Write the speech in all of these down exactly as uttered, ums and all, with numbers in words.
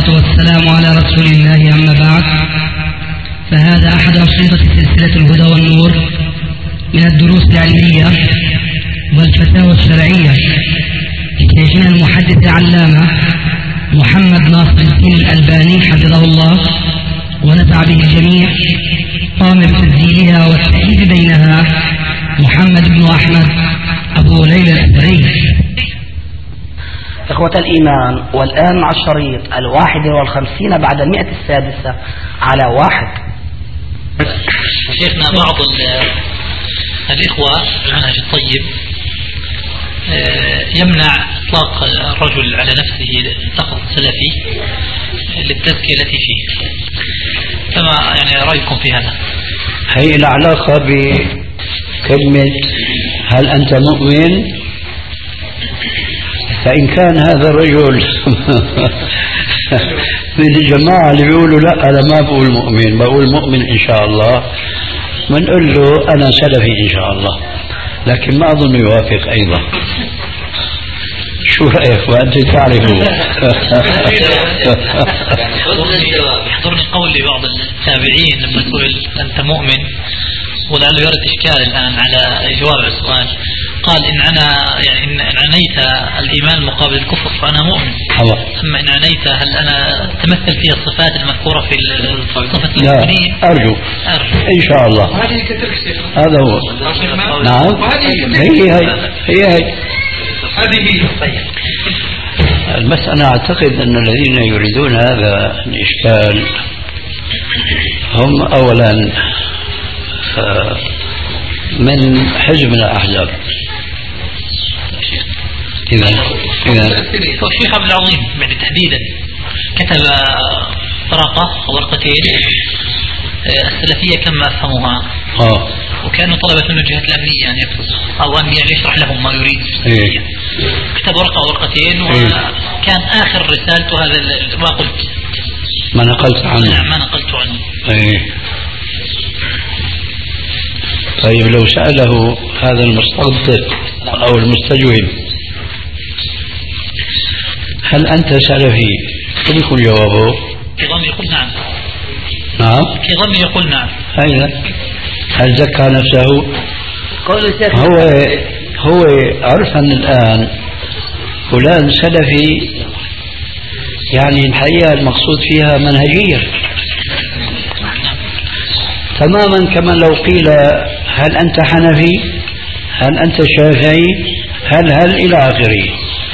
والصلاة والسلام على رسول الله، أما بعد، فهذا أحد أشرطة سلسلة الهدى والنور من الدروس العلمية والفتاوى الشرعية لشيخنا المحدث العلامة محمد ناصر الدين الألباني حفظه الله ونفع به الجميع. قام بتسجيلها والتأليف بينها محمد بن أحمد أبو ليلى الأثري. إخوة الإيمان، والآن مع الشريط الواحد والخمسين بعد المئة السادسة على واحد. شيخنا، بعض الإخوة المنهج الطيب يمنع إطلاق الرجل على نفسه لفظ سلفي للتزكية التي فيه، كما يعني رأيكم في هذا؟ هي العلاقة بكلمة هل أنت مؤمن؟ فإن كان هذا الرجل من الجماعة اللي بيقولوا لا أنا ما بقول مؤمن، بقول مؤمن إن شاء الله، بنقول له أنا سلفي إن شاء الله، لكن ما أظن يوافق أيضا. شو رأيك وأنت تعرفه؟ يحضرني قول لبعض التابعين لما سئل أنت مؤمن، ولعله يرد إشكال الآن على جواب السؤال، قال إن أنا يعني إن عنيت الإيمان مقابل الكفر فأنا مؤمن، أما إن عنيت هل أنا تمثل فيها الصفات المذكورة في صفة المؤمنين؟ لا، أرجو. أرجو إن شاء الله. هذه كتلك شيخ. هذا هو. نعم. هي هي هي هي هذه المسألة. أعتقد أن الذين يريدون هذا الإشكال هم أولا من حزب من الأحزاب. إذا إذا الشيخ عبد العظيم يعني تحديدا كتب ورقة ورقتين السلفية كما أفهموها، آه. وكانوا طلبة من الجهات الأمنية أن يكتب أو أن يعني يشرح لهم ما يريد. إيه. كتب ورقة ورقتين، وكان آخر رسالته هذا ما قلت، ما نقلت عنه. نعم، ما نقلت عنه. إيه. طيب لو سأله هذا المستنطق أو المستجوب هل أنت سلفي، شو يكون جوابه؟ في ظن يقول نعم. نعم. في ظن يقول نعم. أين؟ هل زكى نفسه؟ هو هو عرفا الآن فلان سلفي، يعني الحقيقة المقصود فيها منهجية تماما، كما لو قيل هل أنت حنفي، هل أنت شافعي، هل هل إلى آخره.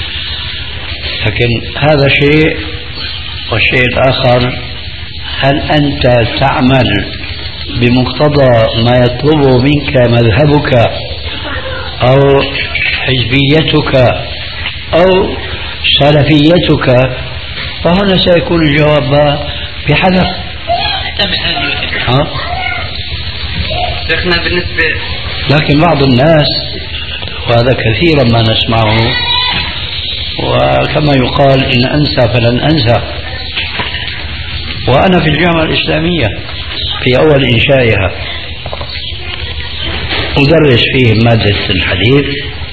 لكن هذا شيء، والشيء الآخر هل أنت تعمل بمقتضى ما يطلبه منك مذهبك أو حزبيتك أو سلفيتك، فهنا سيكون الجواب بحذف. ها؟ شيخنا بالنسبة لكن بعض الناس، وهذا كثيرا ما نسمعه، وكما يقال إن أنسى فلن أنسى، وأنا في الجامعة الإسلامية في أول إنشائها أدرس فيه مادة الحديث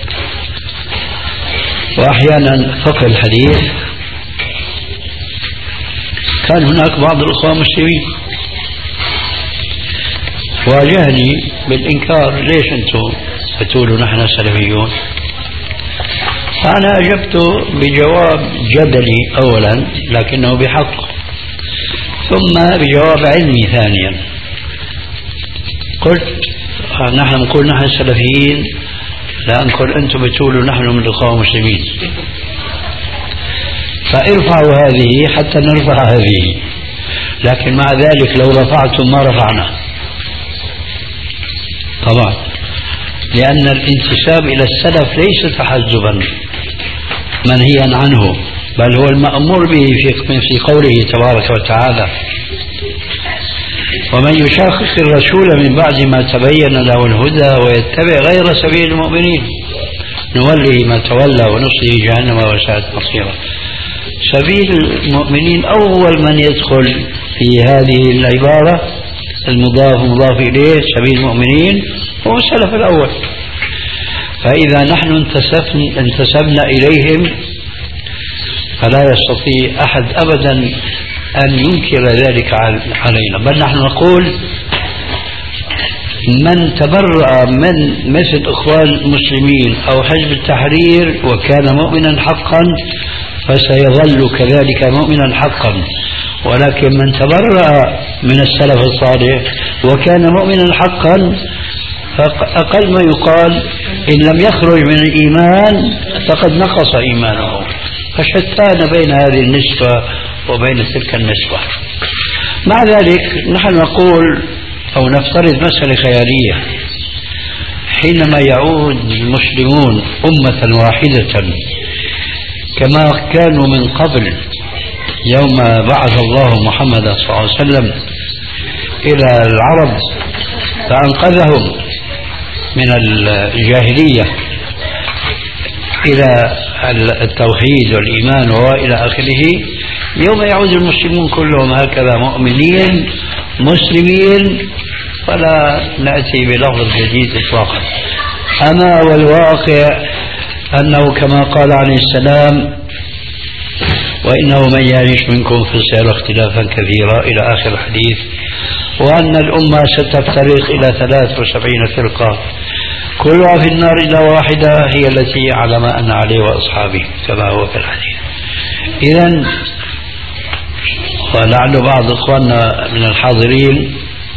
وأحيانا فقه الحديث. كان هناك بعض الأخوة المسلمين واجهني بالإنكار، ليش أنتم بتقولوا نحن سلفيون؟ فأنا أجبت بجواب جدلي أولا لكنه بحق، ثم بجواب علمي ثانيا. قلت نحن نقول نحن سلفيين، لا نقول أنتم بتقولوا نحن من الأخوة المسلمين، فارفعوا هذه حتى نرفع هذه، لكن مع ذلك لو رفعتم ما رفعنا طبعا، لأن الانتساب إلى السلف ليس تحزبا منهيا عنه، بل هو المأمور به في قوله تبارك وتعالى ومن يشاقق الرسول من بعد ما تبين له الهدى ويتبع غير سبيل المؤمنين نوله ما تولى ونصله جهنم وساءت مصيرا. سبيل المؤمنين أول من يدخل في هذه العبارة المضاف مضاف إليه سبيل المؤمنين هو السلف الأول. فإذا نحن انتسبنا إليهم فلا يستطيع أحد أبدا أن ينكر ذلك علينا، بل نحن نقول من تبرأ من مثل إخوان المسلمين أو حزب التحرير وكان مؤمنا حقا فسيظل كذلك مؤمنا حقا، ولكن من تبرأ من السلف الصالح وكان مؤمنا حقا فأقل ما يقال إن لم يخرج من الإيمان فقد نقص إيمانه. فشتان بين هذه النسبة وبين تلك النسبة. مع ذلك نحن نقول أو نفترض مسألة خيالية، حينما يعود المسلمون أمة واحدة كما كانوا من قبل يوم بعث الله محمد صلى الله عليه وسلم إلى العرب فأنقذهم من الجاهلية إلى التوحيد والإيمان وإلى آخره، يوم يعود المسلمون كلهم هكذا مؤمنين مسلمين فلا نأتي بلفظ جديد إطلاقا. أما والواقع أنه كما قال عليه السلام وإنه من يعيش منكم فسيرى اختلافا كثيرا إلى آخر الحديث، وأن الأمة ستفترق إلى ثلاث وسبعين فرقة كلها في النار إلا واحدة هي التي على ما أنا عليه وأصحابي كما هو في الحديث. إذن ولعل بعض إخواننا من الحاضرين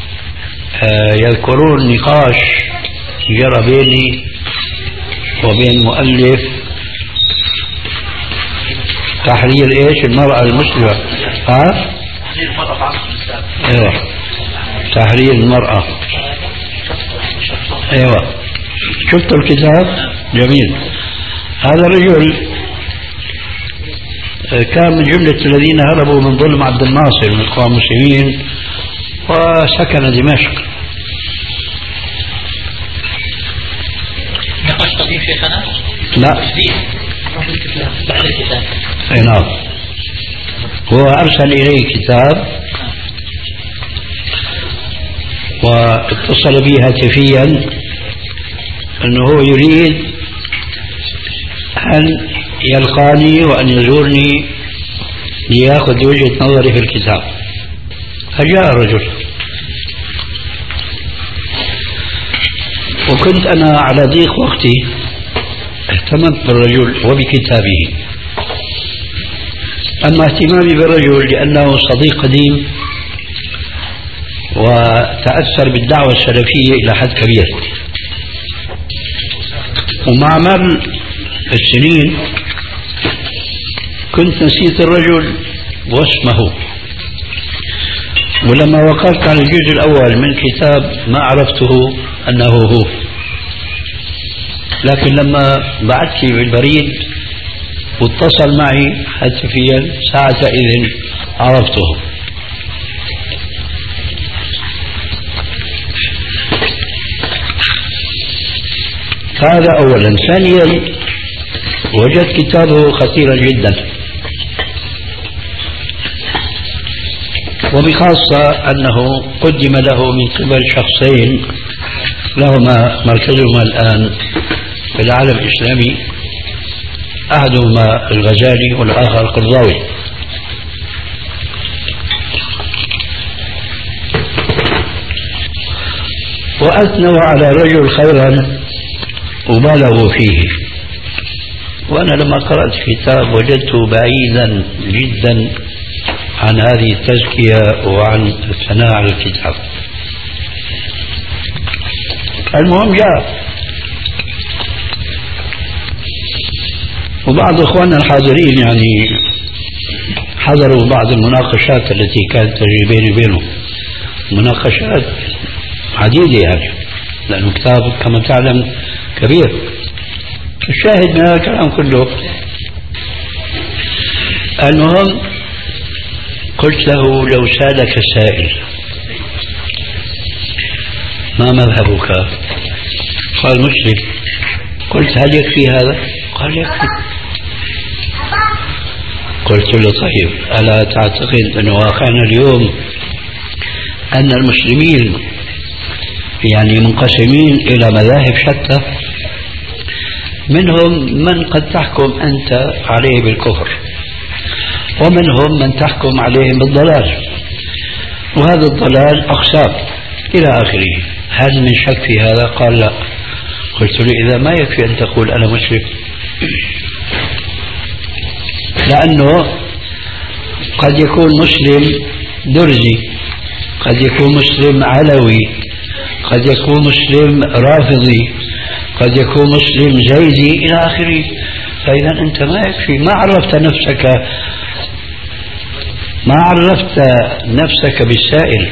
يذكرون نقاش جرى بيني وبين مؤلف تحرير ايش المرأة المسلمة. ها؟ ايوه تحرير المرأة. ايوه شفتوا الكتاب؟ جميل. هذا الرجل كان من جملة الذين هربوا من ظلم عبد الناصر من الإخوان المسلمين وسكن دمشق. نقاش قديم شيخنا؟ لا جديد بعد الكتاب. اي نعم. هو أرسل إليه كتاب واتصل بي هاتفيا أنه هو يريد أن يلقاني وأن يزورني ليأخذ وجهة نظري في الكتاب. فجاء الرجل وكنت أنا على ضيق وقتي اهتممت بالرجل وبكتابه. أما اهتمامي بالرجل لأنه صديق قديم وتأثر بالدعوة السلفية إلى حد كبير، ومع مر السنين كنت نسيت الرجل واسمه، ولما وقفت على الجزء الأول من الكتاب ما عرفته أنه هو، لكن لما بعثت بالبريد واتصل معي هاتفيا ساعة إذن عرفته. هذا أولا. ثانيا وجدت كتابه خطيرا جدا، وبخاصة أنه قدم له من قبل شخصين لهما مركزهما الآن في العالم الإسلامي، أحدهما الغزالي والآخر القرضاوي. وأثنوا على رجل خيرا وبالغوا فيه، وأنا لما قرأت الكتاب وجدته بعيدا جدا عن هذه التزكية وعن الثناء على الكتاب. المهم جاء وبعض إخواننا الحاضرين يعني حضروا بعض المناقشات التي كانت تجري بيني وبينهم، مناقشات عديدة يعني، لأنه كتاب كما تعلم كبير. الشاهد من هذا الكلام كله المهم قلت له لو سألك سائل ما مذهبك؟ قال مسلم. قلت هل يكفي هذا؟ قال يكفي. قلت له طيب ألا تعتقد أن واقعنا اليوم أن المسلمين يعني منقسمين إلى مذاهب شتى، منهم من قد تحكم أنت عليه بالكفر ومنهم من تحكم عليهم بالضلال، وهذا الضلال أقسام إلى آخره. هل من شك في هذا؟ قال لا. قلت له إذا ما يكفي أن تقول أنا مسلم، لأنه قد يكون مسلم درزي، قد يكون مسلم علوي، قد يكون مسلم رافضي، قد يكون مسلم زيدي إلى آخره. فإذا أنت ما يكفي، ما عرفت نفسك ما عرفت نفسك بالسائل.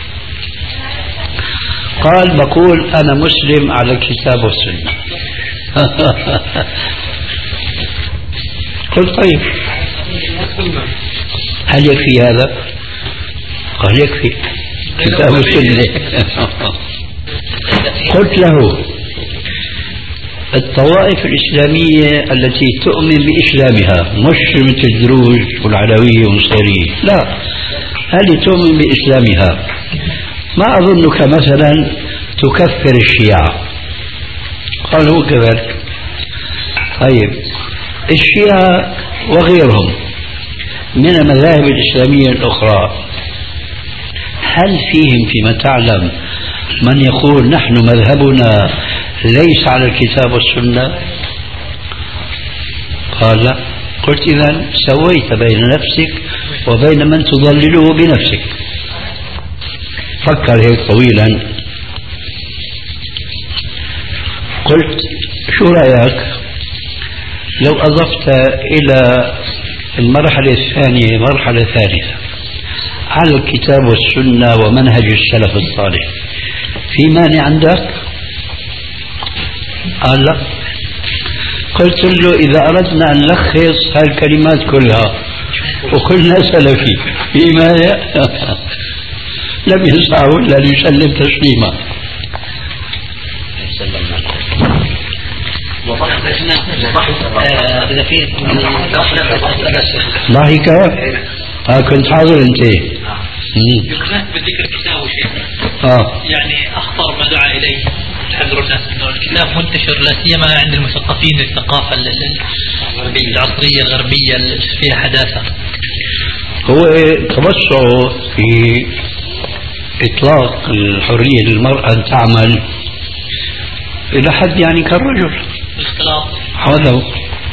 قال بقول أنا مسلم على الكتاب والسنة. قلت طيب هل يكفي هذا؟ قال يكفي كتاب والسنة. قلت له الطوائف الإسلامية التي تؤمن بإسلامها، مش مثل الدروز والعلوية والنصيرية، لا، هذه تؤمن بإسلامها. ما أظنك مثلا تكفر الشيعة. قال هو كذلك. طيب الشيعة وغيرهم من المذاهب الإسلامية الأخرى، هل فيهم فيما تعلم من يقول نحن مذهبنا ليس على الكتاب والسنة؟ قال لا. قلت إذن سويت بين نفسك وبين من تضلله بنفسك. فكر هيك طويلا. قلت شو رأيك لو أضفت إلى المرحلة الثانية مرحلة ثالثة على الكتاب والسنة ومنهج السلف الصالح، في مانع عندك؟ قال لا. قلت له إذا أردنا أن نلخص هالكلمات كلها وكلنا سلفي، في مانع؟ لم يسعه إلا ليسلم تسليما. إذا في ضحك. ها كنت حاضر أنت. يكتفى بذكر الكتاب وشيء. آه. يعني أخطر ما دعا إليه تحذر الناس أنه الكتاب منتشر لا سيما عند المثقفين الثقافة العصرية الغربية اللي فيها حداثة. هو توسعه في إطلاق الحرية للمرأة أن تعمل إلى حد يعني كالرجل. الاختلاط هذا هو.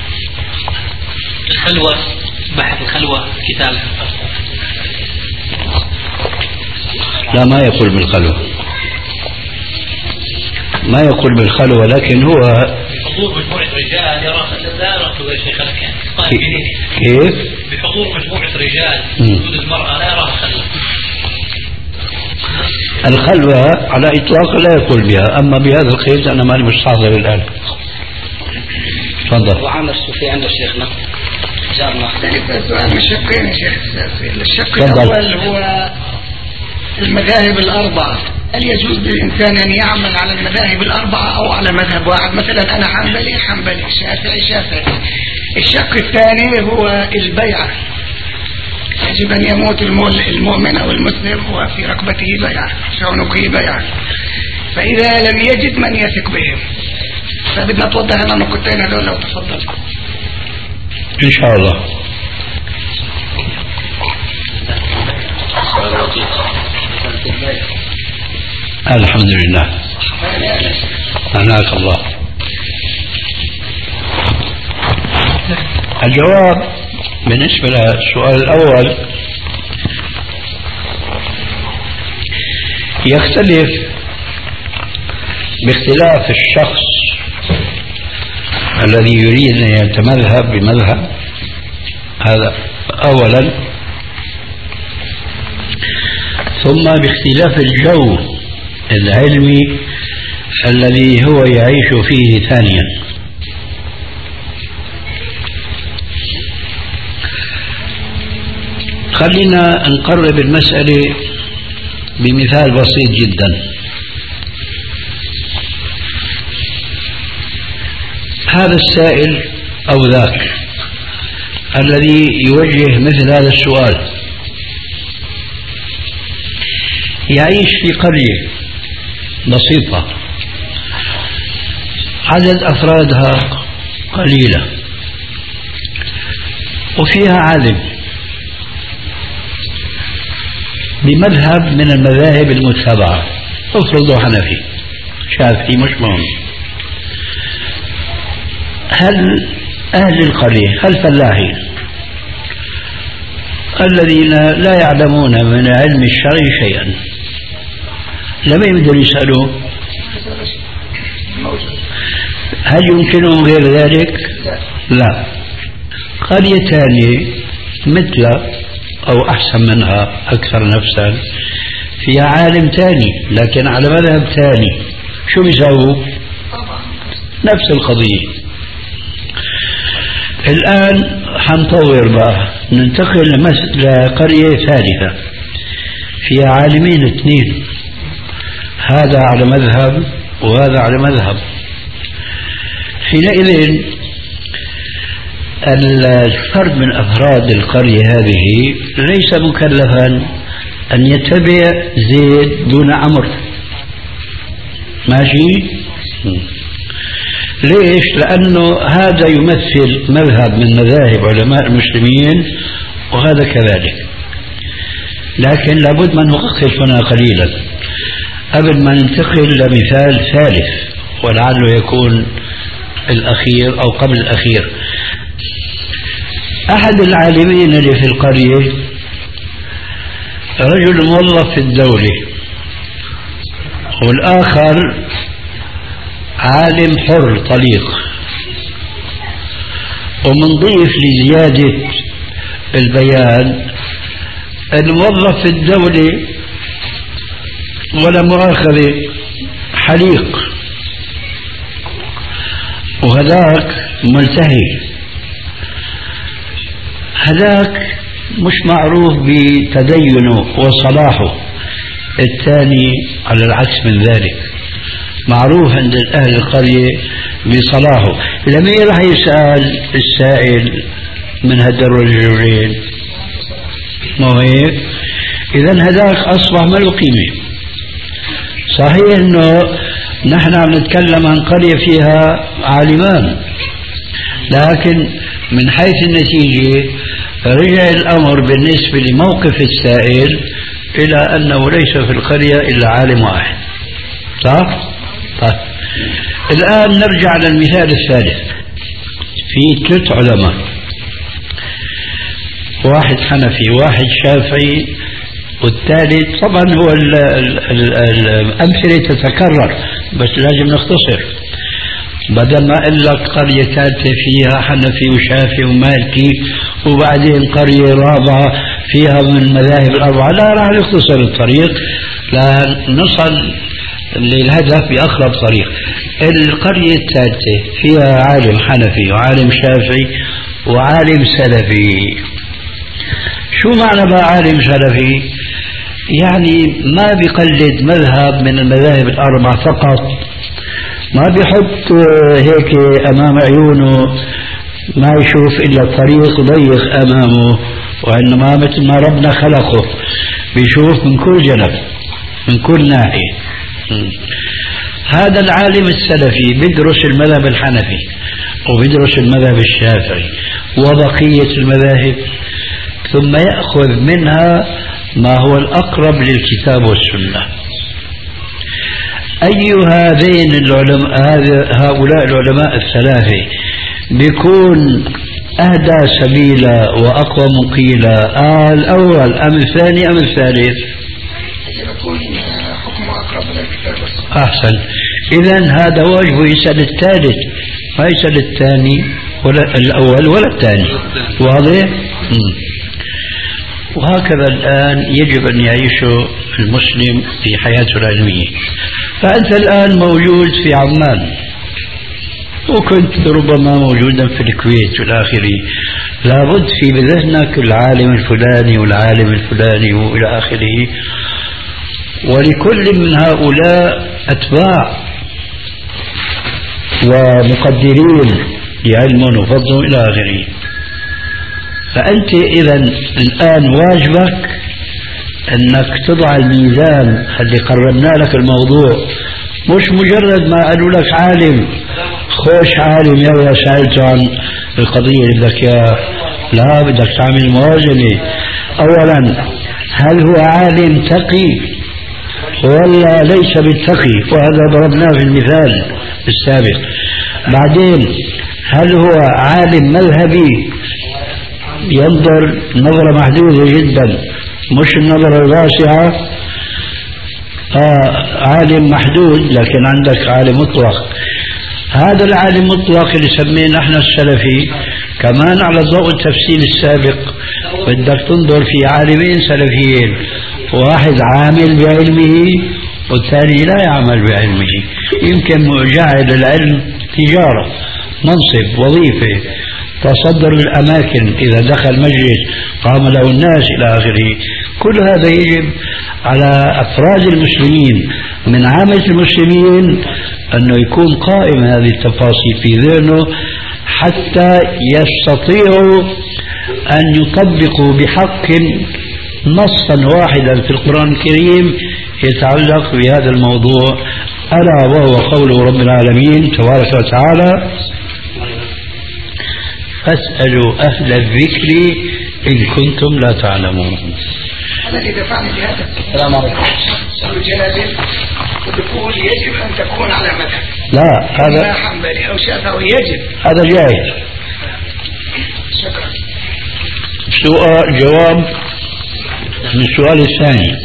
الخلوة، بحث الخلوة كتاب. لا ما يقول بالخلوة، ما يقول بالخلوة، لكن هو بحضور مجموعة رجال يرى لا يرى خلوة شيخ لك. كيف؟ بحضور مجموعة رجال وجود المرأة لا يراها خلوة. الخلوة على إطلاق لا يقول بها، أما بهذا القيد أنا ماني مستحضر الآن. تفضل. وعامل الصوفي عند شيخنا جارنا. سؤال شقين يا شيخ. الشق الأول هو المذاهب الأربعة، هل يجوز للإنسان أن يعمل على المذاهب الأربعة أو على مذهب واحد؟ مثلا أنا حنبلي حنبلي، شافعي شافعي. الشق الثاني هو البيعة، يجب أن يموت المؤمن أو المسلم وفي رقبته بيعة، في عنقه بيعة، فإذا لم يجد من يثق بهم، فبدنا توضح لنا النقطتين هذول لو تفضل. إن شاء الله. الحمد لله. هناك الله. الجواب بالنسبة للسؤال الأول يختلف باختلاف الشخص الذي يريد أن يتمذهب بمذهب، هذا أولا، ثم باختلاف الجو العلمي الذي هو يعيش فيه ثانيا. خلينا نقرب المسألة بمثال بسيط جدا. هذا السائل أو ذاك الذي يوجه مثل هذا السؤال يعيش في قرية بسيطة عدد أفرادها قليلة وفيها عالم بمذهب من المذاهب المتبعة، افرضوا حنفي شافعي مش مهم، هل أهل القرية هل فلاحين الذين لا يعلمون من علم الشرع شيئا لم يقدروا يسألوا؟ هل يمكنهم غير ذلك؟ لا. قرية ثانية مثل أو أحسن منها أكثر نفسا فيها عالم ثاني لكن على مذهب ثاني، شو بيساووا؟ نفس القضية. الآن حنطور بقى، ننتقل لقرية ثالثة فيها عالمين اثنين، هذا على مذهب وهذا على مذهب. حينئذ الفرد من أفراد القرية هذه ليس مكلفا أن يتبع زيد دون عمرو، ماشي؟ ليش؟ لأنه هذا يمثل مذهب من مذاهب علماء المسلمين وهذا كذلك. لكن لابد من نوقف هنا قليلا قبل ما ننتقل لمثال ثالث ولعله يكون الأخير أو قبل الأخير. أحد العالمين اللي في القرية رجل موظف في الدولة، والآخر عالم حر طليق. ومنضيف لزيادة البيان الموظف في الدولة ولا مؤاخذة حليق، وهذاك ملتهي. هذاك مش معروف بتدينه وصلاحه، الثاني على العكس من ذلك معروف عند أهل القرية بصلاحه. لمين راح يسأل السائل من هذا الرجلين؟ ما هيك؟ إذن هذاك أصبح ما له قيمة. صحيح أنه نحن عم نتكلم عن قرية فيها عالمان، لكن من حيث النتيجة رجع الأمر بالنسبة لموقف السائل إلى أنه ليس في القرية إلا عالم واحد. صح؟ طيب الآن نرجع للمثال الثالث. في ثلاث علماء، واحد حنفي واحد شافعي والثالث طبعا هو ال ال ال الأمثلة تتكرر بس لازم نختصر، بدل ما أقول لك قرية ثالثة فيها حنفي وشافعي ومالكي وبعدين قرية رابعة فيها من المذاهب الأربعة، لا راح نختصر الطريق لنصل للهدف بأقرب طريق. القرية الثالثة فيها عالم حنفي وعالم شافعي وعالم سلفي. شو معنى بقى عالم سلفي؟ يعني ما بيقلد مذهب من المذاهب الأربعة فقط، ما بيحط هيك أمام عيونه ما يشوف إلا الطريق ضيق أمامه، وإنما مثل ما ربنا خلقه بيشوف من كل جانب من كل ناحية. هذا العالم السلفي بيدرس المذهب الحنفي وبيدرس المذهب الشافعي وبقية المذاهب، ثم يأخذ منها ما هو الأقرب للكتاب والسنة. أي هذين العلماء هؤلاء العلماء الثلاثة بيكون أهدى سبيلا وأقوم قيلا؟ آه الأول أم الثاني أم الثالث؟ يكون حكم أقرب للكتاب والسنة. أحسن. إذن هذا واجب يسأل الثالث، ما يسأل الثاني ولا الأول ولا الثاني. واضح؟ وهكذا الآن يجب أن يعيش المسلم في حياته العلمية. فأنت الآن موجود في عمان وكنت ربما موجودا في الكويت والآخري، لابد في بذهنك العالم الفلاني والعالم الفلاني وإلى آخره، ولكل من هؤلاء أتباع ومقدرين لعلم وفضل إلى آخره. فأنت إذا الآن واجبك أنك تضع الميزان اللي قربنا لك الموضوع، مش مجرد ما قالوا لك عالم خوش عالم يلا سألت عن القضية اللي بدك إياها، لا بدك تعمل موازنة. أولا هل هو عالم تقي ولا ليس بالتقي؟ وهذا ضربناه في المثال السابق. بعدين هل هو عالم مذهبي ينظر نظرة محدودة جدا مش النظرة الواسعة؟ آه عالم محدود، لكن عندك عالم مطلق. هذا العالم المطلق اللي سميه نحن السلفي كمان على ضوء التفصيل السابق بدك تنظر في عالمين سلفيين، واحد عامل بعلمه والثاني لا يعمل بعلمه. يمكن جعل العلم تجارة، منصب، وظيفة، تصدر الأماكن، إذا دخل مجلس قام له الناس إلى آخره. كل هذا يجب على أفراد المسلمين من عامة المسلمين أنه يكون قائم هذه التفاصيل في ذهنه حتى يستطيعوا أن يطبقوا بحق نصا واحدا في القرآن الكريم يتعلق بهذا الموضوع، ألا وهو قول رب العالمين تبارك وتعالى: فاسألوا أهل الذكر إن كنتم لا تعلمون. أنا اللي دفعني بهذا. السلام عليكم. الجنازة والدخول يجب أن تكون على مذهب. لا هذا حنبلي أو شافعي يجب. هذا جائز. شكرا. سؤال جواب من السؤال الثاني.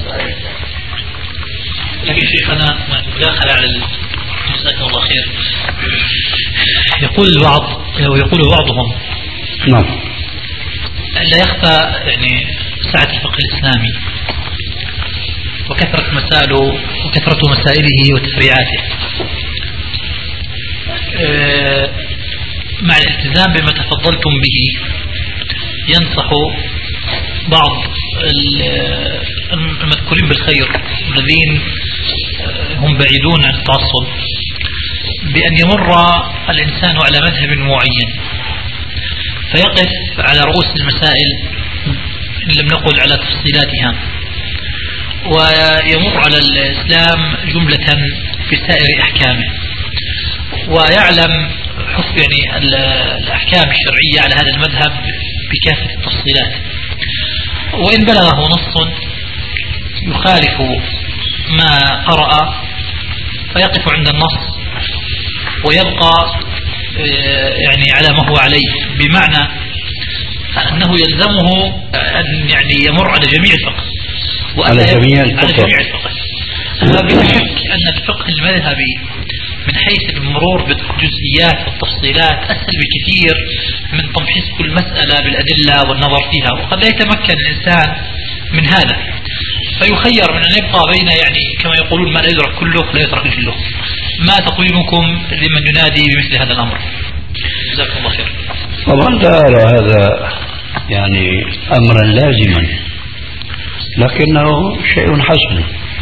لكن شيخنا مداخلة على جزاكم الله خير. يقول البعض ويقول بعضهم نعم لا يخفى يعني سعة الفقه الإسلامي وكثرة مسائله وكثرة مسائله وتفريعاته مع الالتزام بما تفضلتم به. ينصح بعض المذكورين بالخير الذين هم بعيدون عن التعصب بأن يمر الإنسان على مذهب معين فيقف على رؤوس المسائل إن لم نقل على تفصيلاتها، ويمر على الإسلام جملة في سائر أحكامه، ويعلم حكم يعني الأحكام الشرعية على هذا المذهب بكافة التفصيلات، وإن بلغه نص يخالف ما قرأ فيقف عند النص ويبقى يعني على ما هو عليه، بمعنى أنه يلزمه أن يعني يمر على جميع الفقه على جميع الفقه, على جميع الفقه. وبلا شك أن الفقه المذهبي من حيث المرور بالجزئيات والتفصيلات أسهل بكثير من تمحيص كل مسألة بالأدلة والنظر فيها، وقد لا يتمكن الإنسان من هذا فيخير من أن يبقى بين يعني كما يقولون ما لا يدرك كله لا يترك كله. ما تقولونكم لمن ينادي بمثل هذا الأمر؟ جزاكم الله خير. طبعا لا أرى هذا يعني أمرا لازما، لكنه شيء حسن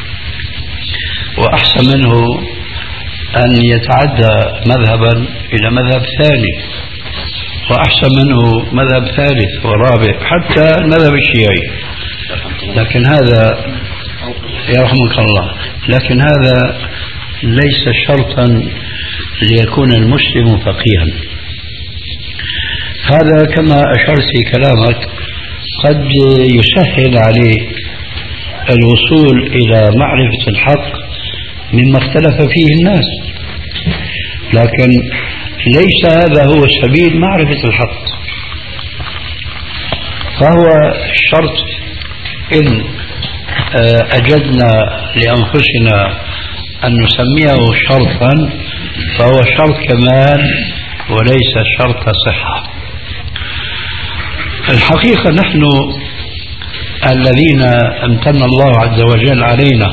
وأحسن منه أن يتعدى مذهبا إلى مذهب ثاني، وأحسن منه مذهب ثالث ورابع حتى المذهب الشيعي. لكن هذا يرحمك الله، لكن هذا ليس شرطا ليكون المسلم فقيها. هذا كما أشرت في كلامك قد يسهل عليه الوصول إلى معرفة الحق مما اختلف فيه الناس، لكن ليس هذا هو سبيل معرفة الحق. فهو الشرط إن أجدنا لأنفسنا أن نسميه شرطا فهو شرط كمال وليس شرط صحة. الحقيقة نحن الذين امتن الله عز وجل علينا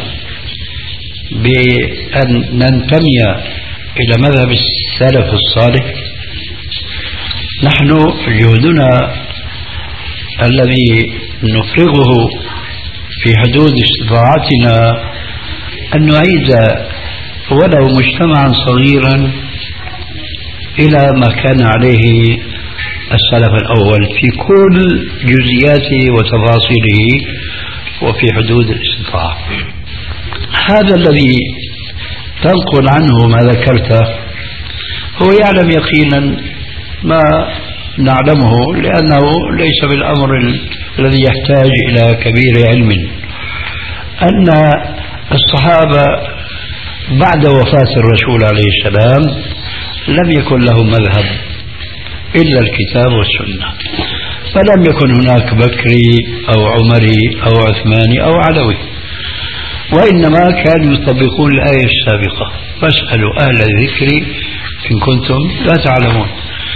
بأن ننتمي إلى مذهب السلف الصالح، نحن جهدنا الذي نفرغه في حدود استطاعتنا أن نعيد ولو مجتمعا صغيرا إلى ما كان عليه السلف الأول في كل جزئياته وتفاصيله وفي حدود الاستطاعة. هذا الذي تنقل عنه ما ذكرته هو يعلم يقينا ما نعلمه، لأنه ليس بالأمر الذي يحتاج إلى كبير علم أن الصحابة بعد وفاة الرسول عليه السلام لم يكن لهم مذهب إلا الكتاب والسنة، فلم يكن هناك بكري أو عمري أو عثماني أو علوي، وإنما كانوا يطبقون الآية السابقة: فاسألوا أهل الذكر إن كنتم لا تعلمون.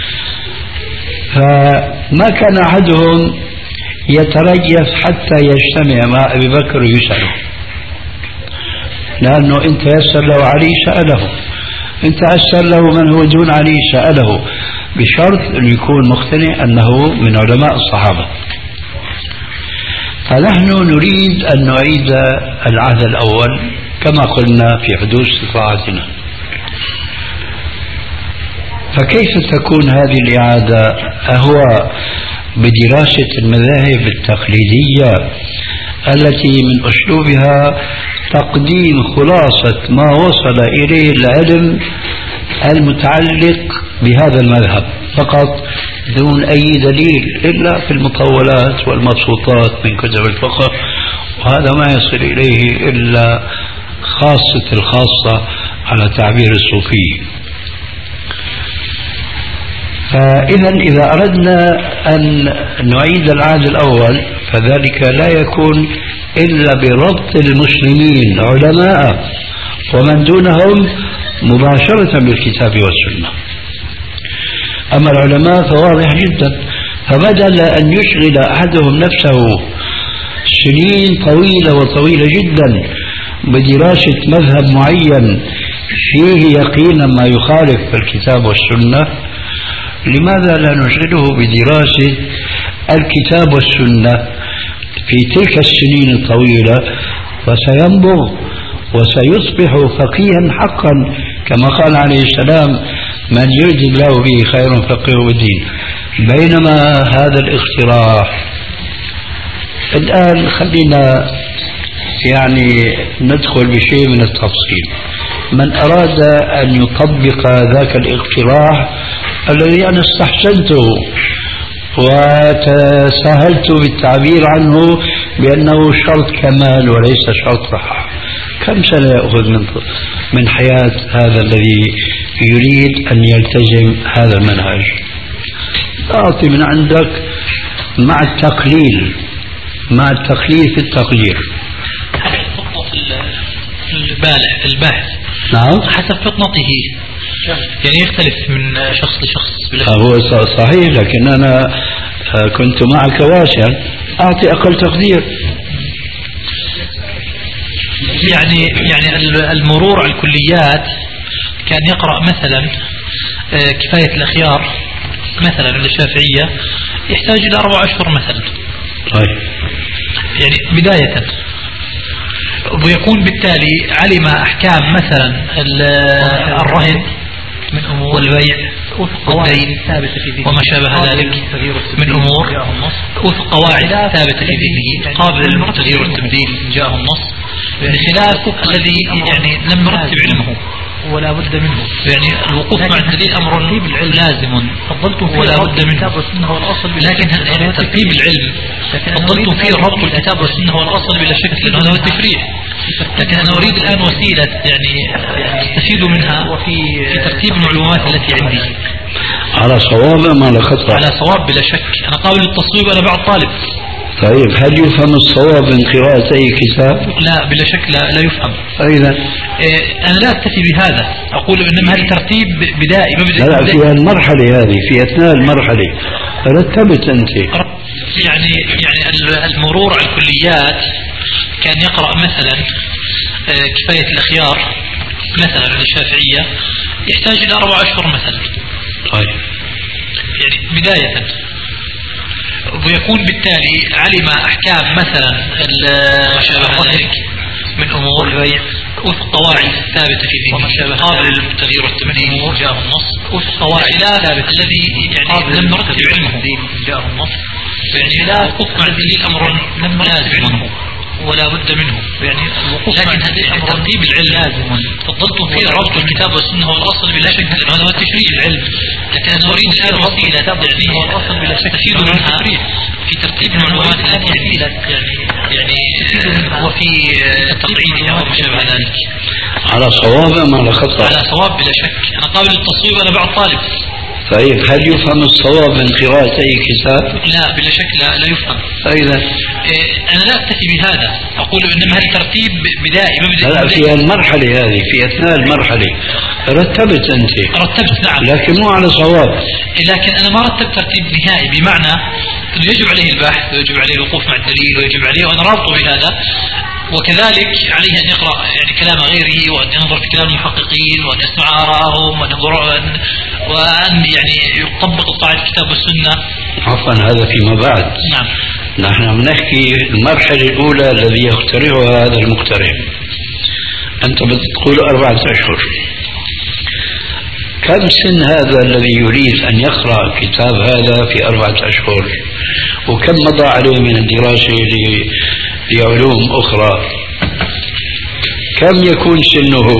فما كان أحدهم يتريث حتى يجتمع مع أبي بكر ويسأله، لأنه إن تيسر له علي سأله، إن تيسر له من هو دون علي سأله، بشرط أن يكون مقتنع أنه من علماء الصحابة. فنحن نريد أن نعيد العهد الأول كما قلنا في حدود استطاعتنا. فكيف تكون هذه الإعادة؟ أهو بدراسة المذاهب التقليدية التي من أسلوبها تقديم خلاصة ما وصل إليه العلم المتعلق بهذا المذهب فقط، دون أي دليل إلا في المطولات والمبسوطات من كتب الفقه، وهذا ما يصل إليه إلا خاصة الخاصة على تعبير الصوفي. فإذا إذا أردنا أن نعيد العهد الأول فذلك لا يكون إلا بربط المسلمين علماء ومن دونهم مباشرة بالكتاب والسنة. أما العلماء فواضح جدا، فبدل أن يشغل أحدهم نفسه سنين طويلة وطويلة جدا بدراسة مذهب معين فيه يقينا ما يخالف الكتاب والسنة، لماذا لا نشغله بدراسة الكتاب والسنة في تلك السنين الطويلة، وسينبغ وسيصبح فقيها حقا كما قال عليه السلام: من يرد الله به خير فقهه بالدين. بينما هذا الاقتراح الآن خلينا يعني ندخل بشيء من التفصيل. من أراد أن يطبق ذاك الاقتراح الذي أنا استحسنته وتساهلت بالتعبير عنه بأنه شرط كمال وليس شرط رحى، كم سنة يأخذ من من حياة هذا الذي يريد أن يلتزم هذا المنهج؟ أعطي من عندك مع التقليل، مع التقليل في التقدير البالغ الباحث. نعم، حسب فطنته، يعني يختلف من شخص لشخص. هو صحيح، لكن أنا كنت معك واسعا، أعطي أقل تقدير. يعني يعني المرور على الكليات كان يقرأ مثلا كفاية الأخيار مثلا للشافعية يحتاج إلى أربع أشهر مثلا. طيب. يعني بداية، ويكون بالتالي علم أحكام مثلا الرهن من أمور والبيع والدين وما شابه ذلك من أمور وفق قواعد ثابتة في ذهنه قابل للتغيير والتبديل إن جاءه النص، بخلاف الذي يعني لم نرتب علمه ولا بد منه. يعني الوقوف مع الدليل أمر لازم ولا بد منه، لكن ترتيب العلم فضلت فيه ربط الكتاب والسنة هو الأصل بلا شك، لأنه هذا هو التشريع. لكن أنا أريد الآن وسيلة يعني أستفيد منها في ترتيب المعلومات التي عندي على صواب أم على خطأ؟ على صواب بلا شك، أنا قابل للتصويب، أنا بعض طالب. طيب، هل يفهم الصواب من قراءة أي كتاب؟ لا بلا شك، لا, لا يفهم. أيضا إيه، أنا لا أكتفي بهذا، أقول إنما هذا ترتيب بدائي مبدئي. لا, لا في المرحلة هذه، في أثناء المرحلة رتبت أنت يعني يعني المرور على الكليات كان يقرأ مثلا كفاية الأخيار مثلا للشافعية يحتاج إلى أربع أشهر مثلا. طيب. يعني بداية، ويكون بالتالي علم أحكام مثلا ما شابه ذلك من أمور البيع وفق قواعد ثابتة في ذهنه قابل للتغيير والتبديل إن جاءه النص، وفق قواعد ثابتة الذي يعني لم نرتب علمه إن جاءه النص. يعني لا الوقوف مع الدليل أمر لم نرتب علمه ولا بد منه. يعني الوقوف مع الدليل ترتيب العلم لازم، فضلت فيه ربط الكتاب والسنة هو الأصل بلا شك، لأنه هذا هو التشريع. العلم لكن أنا أريد الآن وسيلة يعني تفيد منها في ترتيب المعلومات التي يعني يعني وفي تقعيدها وما شابه ذلك. على صواب أم على خطأ؟ على صواب بلا شك، أنا قابل للتصويب، أنا بعد طالب. طيب هل يفهم الصواب من قراءة أي كتاب؟ لا بلا شك لا, لا يفهم. فإذا إيه أنا لا أكتفي بهذا، أقول إنما الترتيب بدائي مبدئي. لا في المرحلة هذه، في أثناء المرحلة رتبت أنت. رتبت نعم، لكن مو على صواب. لكن أنا ما رتبت ترتيب نهائي، بمعنى أنه يجب عليه البحث ويجب عليه الوقوف مع الدليل ويجب عليه، وأنا رابطه بهذا، وكذلك عليه أن يقرأ يعني كلام غيره، وأن ينظر في كلام المحققين، وأن يسمع آراءهم، وأن ينظر وأن يعني يطبق قواعد الكتاب والسنة. عفوا هذا فيما بعد. نعم. نحن بنحكي المرحلة الأولى الذي يخترعها هذا المخترع. أنت بتقول أربعة أشهر. كم سن هذا الذي يريد أن يقرأ كتاب هذا في أربعة أشهر؟ وكم مضى عليه من الدراسة لعلوم أخرى؟ كم يكون سنه؟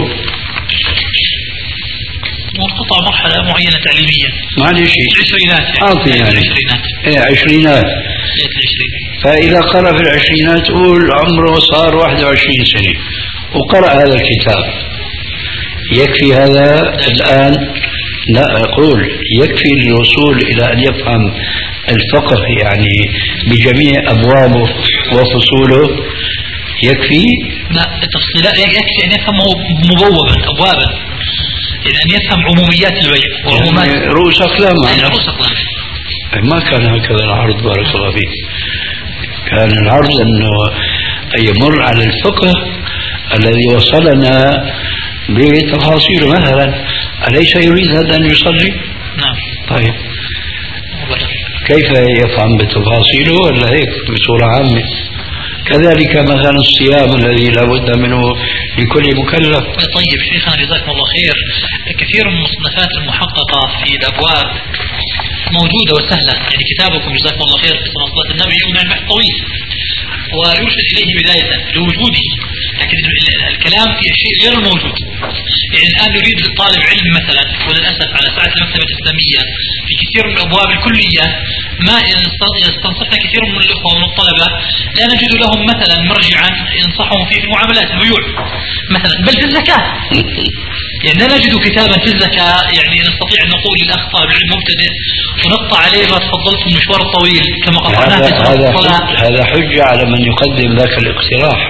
مرتفع مرحلة معينة تعليمية. معلش العشرينات يعني. أعطي يعني. العشرينات. إيه عشرينات. العشرين. فإذا قرأ في العشرينات تقول عمره صار واحد وعشرين سنة وقرأ هذا الكتاب، يكفي هذا الآن؟ لا أقول يكفي للوصول إلى أن يفهم الفقه يعني بجميع أبوابه وفصوله، يكفي؟ لا التفصيلات يكفي أن يفهمه مبوبا أبوابا، يعني أن يفهم عموميات البيع وعمومات يعني رؤوس أقلام. يعني رؤوس أقلام. ما كان هكذا العرض بارك الله فيك. كان العرض أنه يمر على الفقه الذي وصلنا بتفاصيله. مثلا أليس يريد هذا أن يصلي؟ نعم. طيب كيف يفهم بتفاصيله ولا هيك بصورة عامة؟ كذلك مثلا الصيام الذي لا بد منه لكل مكلف. طيب شيخنا جزاكم الله خير، كثير من المصنفات المحققة في الأبواب موجودة وسهلة، يعني كتابكم جزاكم الله خير في صلاة النبي يمنع البحث طويل ويرشد إليه بداية لوجوده، لكن الكلام في شيء غير موجود. يعني الآن نريد طالب علم مثلا، وللأسف على سعة المكتبة الإسلامية في كثير من أبواب الكلية ما يستنصفنا كثير من الإخوة ومن الطلبة لا نجد لهم مثلا مرجعا ينصحهم فيه في المعاملات البيوع مثلا، بل في الزكاة. يعني لا نجد كتابا في الزكاة يعني نستطيع أن نقول للأخ طالب العلم مبتدئ ونقطع عليه ما تفضلت المشوار الطويل كما قطعناه في هذا الصلاة. هذا حجة على من يقدم ذاك الاقتراح.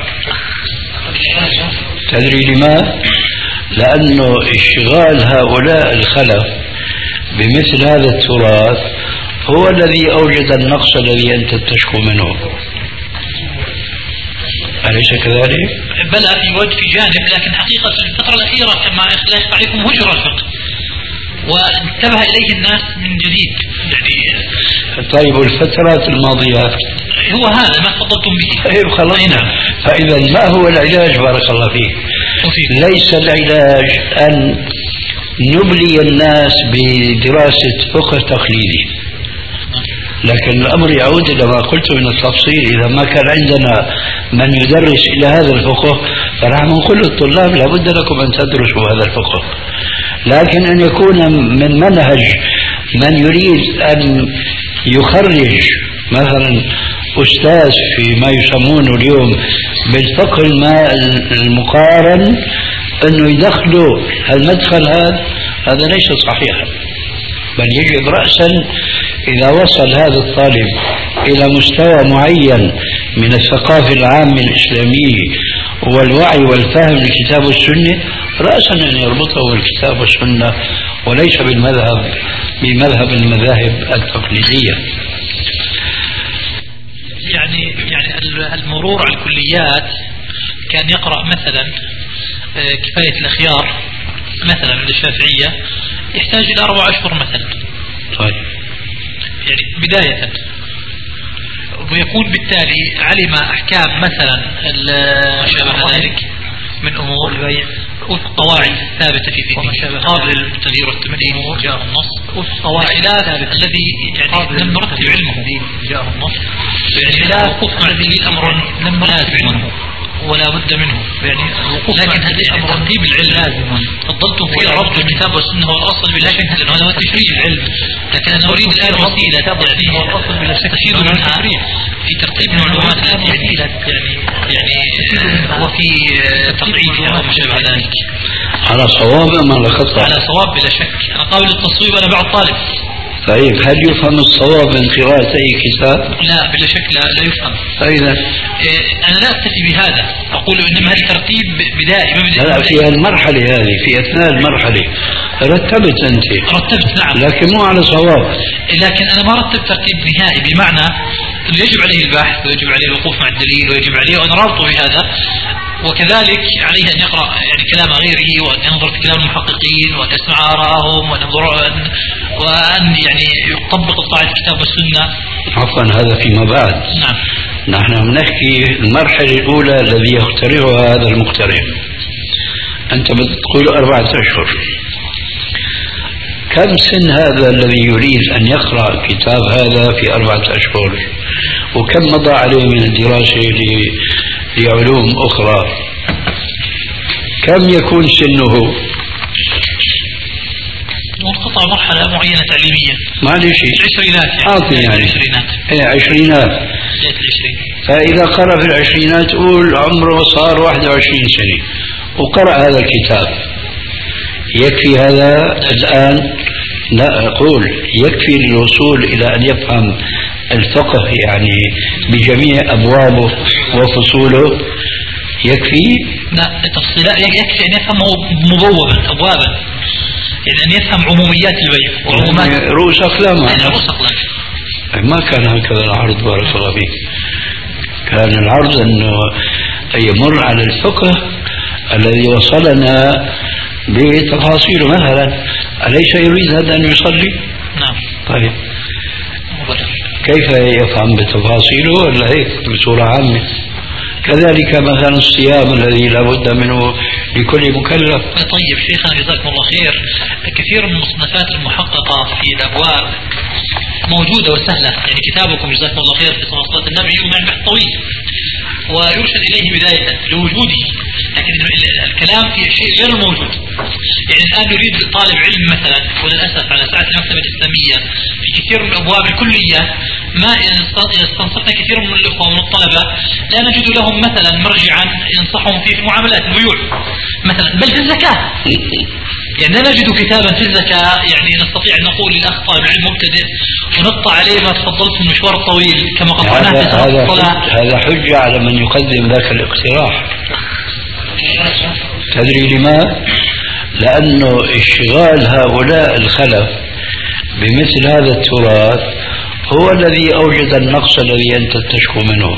تدري لماذا؟ لأنه اشتغال هؤلاء الخلف بمثل هذا التراث هو الذي أوجد النقص الذي أنت تشكو منه. أليس كذلك؟ بلى في وجه في جانب، لكن حقيقة في الفترة الأخيرة كما لا يخفى عليكم هجر الفقه وانتبه إليه الناس من جديد يعني. طيب والفترات الماضية هو هذا ما تفضلتم به. طيب خلاص. نعم. فإذا ما هو العلاج بارك الله فيك؟ ليس العلاج أن نبلي الناس بدراسة فقه تقليدي، لكن الأمر يعود إلى ما قلت من التفصيل. إذا ما كان عندنا من يدرس إلى هذا الفقه فنحن نقول للطلاب لابد لكم أن تدرسوا هذا الفقه، لكن أن يكون من منهج من يريد أن يخرج مثلا أستاذ في ما يسمونه اليوم بالفقه المقارن أنه يدخلوا المدخل هذا، هذا ليس صحيحا، بل يجب رأسا إذا وصل هذا الطالب إلى مستوى معين من الثقافة العامة الإسلامية والوعي والفهم للكتاب والسنة رأسا أن يربطه بالكتاب والسنة وليس بالمذهب بمذهب المذاهب التقليدية. يعني يعني المرور على الكليات كان يقرأ مثلا كفاية الأخيار مثلا عند الشافعية يحتاج إلى أربع أشهر مثلا. طيب. يعني بداية، ويكون بالتالي علم أحكام مثلا ما شابه ذلك من أمور البيع والقواعد الثابتة في فقه قابل للتغيير والتبديل جاء النص، والخلاف الذي يعني لم نرتب علمه جاء النص، يعني الوقوف مع الدليل أمر لم نرتب علمه. ولا بد منه يعني الوقوف. لكن هذا ترتيب العلم لازم. فضلت في ربط الكتاب والسنة هو الأصل بلا شك، لأنه هذا هو تشريع العلم. لكن أنا أريد الآن وسيلة يعني تشير منها في ترتيب المعلومات التي يعني يعني وفي تضعيفها أو ما شابه ذلك. على صواب أم على خطأ؟ على صواب بلا شك. أنا قابل للتصويب، أنا بعد طالب. طيب هل يفهم الصواب من قراءة أي كتاب؟ لا بلا شك لا, لا يفهم. فإذا إيه أنا لا أكتفي بهذا، أقول إنما هذا ترتيب بدائي. لا في المرحلة هذه، في أثناء المرحلة رتبت أنت. رتبت نعم، لكن مو على صواب. لكن أنا ما رتبت ترتيب نهائي، بمعنى أنه يجب عليه البحث ويجب عليه الوقوف مع الدليل ويجب عليه أن رابطه بهذا، وكذلك عليه أن يقرأ يعني كلام غيره وأن ينظر في كلام المحققين وأن يسمع آراءهم وأن ينظر وأن يعني يطبق قواعد الكتاب والسنة. عفوا هذا فيما بعد. نعم. نحن بنحكي المرحلة الأولى الذي يخترعها هذا المخترع. أنت بتقول أربعة أشهر. كم سن هذا الذي يريد أن يقرأ كتاب هذا في أربعة أشهر؟ وكم مضى عليه من الدراسة لعلوم أخرى؟ كم يكون سنه؟ منقطع مرحلة معينة تعليمية. معلش. العشرينات يعني. أعطي يعني. العشرينات. إيه عشرينات. فإذا قرأ في العشرينات قول عمره صار واحد وعشرين سنة وقرأ هذا الكتاب، يكفي هذا الآن؟ لا أقول يكفي للوصول إلى أن يفهم الفقه يعني بجميع أبوابه وفصوله، يكفي؟ لا تفصيلات، يكفي أن يفهمه مبوبا أبوابا، يعني أن يفهم عموميات البيع وعمومات يعني رؤوس أقلام. رؤوس أقلام. ما كان هكذا العرض بارك الله فيك. كان العرض أنه يمر على الفقه الذي وصلنا بتفاصيله. مثلا أليس يريد هذا أن يصلي؟ نعم. طيب كيف يفهم بتفاصيله ولا هيك بصورة عامة؟ كذلك مثلا الصيام الذي لا بد منه لكل مكلف. طيب شيخنا جزاكم الله خير، كثير من المصنفات المحققة في الأبواب موجودة وسهلة، يعني كتابكم جزاكم الله خير في صلاة النبي يجمع بحث طويل ويرشد إليه بداية لوجوده، لكن الكلام في شيء غير موجود. يعني الآن يريد طالب علم مثلا، وللأسف على ساعة المكتبة الإسلامية في كثير من الأبواب الكلية ما يستنصفنا كثير من الأخوة ومن الطلبة لا نجد لهم مثلا مرجعا ينصحهم فيه في معاملات البيوع مثلا، بل في الزكاة. يعني لا نجد كتابا في الزكاة يعني نستطيع أن نقول للأخ طالب العلم مبتدئ ونقطع عليه ما تفضلت من المشوار الطويل كما قطعناه في صلاة الصلاة. هذا حجة على من يقدم ذاك الاقتراح. تدري لما؟ لأنه اشتغال هؤلاء الخلف بمثل هذا التراث هو الذي أوجد النقص الذي أنت تشكو منه،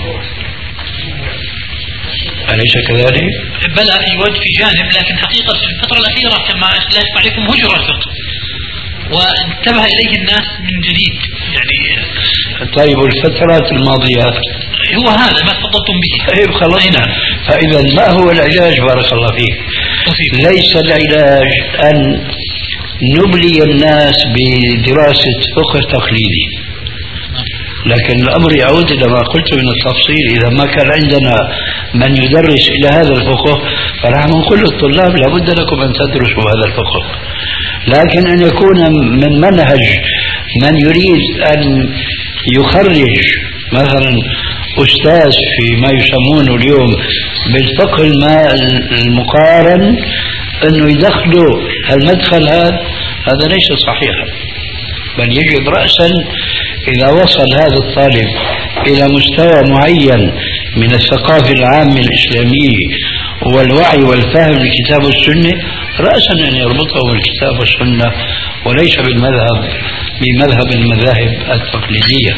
أليس كذلك؟ بلى في وجه في جانب، لكن حقيقة في الفترة الأخيرة كما لا يخفى عليكم هجر الفقه وانتبه إليه الناس من جديد يعني. طيب والفترات الماضية هو هذا ما تفضلتم به. طيب خلصنا. فإذا ما هو العلاج بارك الله فيك؟ ليس العلاج أن نبلي الناس بدراسة فقه تقليدي، لكن الأمر يعود إلى ما قلت من التفصيل. إذا ما كان عندنا من يدرس إلى هذا الفقه فنحن نقول للطلاب لابد لكم أن تدرسوا هذا الفقه، لكن أن يكون من منهج من يريد أن يخرج مثلا أستاذ في ما يسمونه اليوم بالفقه المقارن أنه يدخلوا المدخل هذا، هذا ليس صحيحا. بل يجب رأسا إذا وصل هذا الطالب إلى مستوى معين من الثقافة العامة الإسلامية والوعي والفهم للكتاب والسنة رأسا أن يربطه بالكتاب والسنة وليس بالمذهب بمذهب المذاهب التقليدية.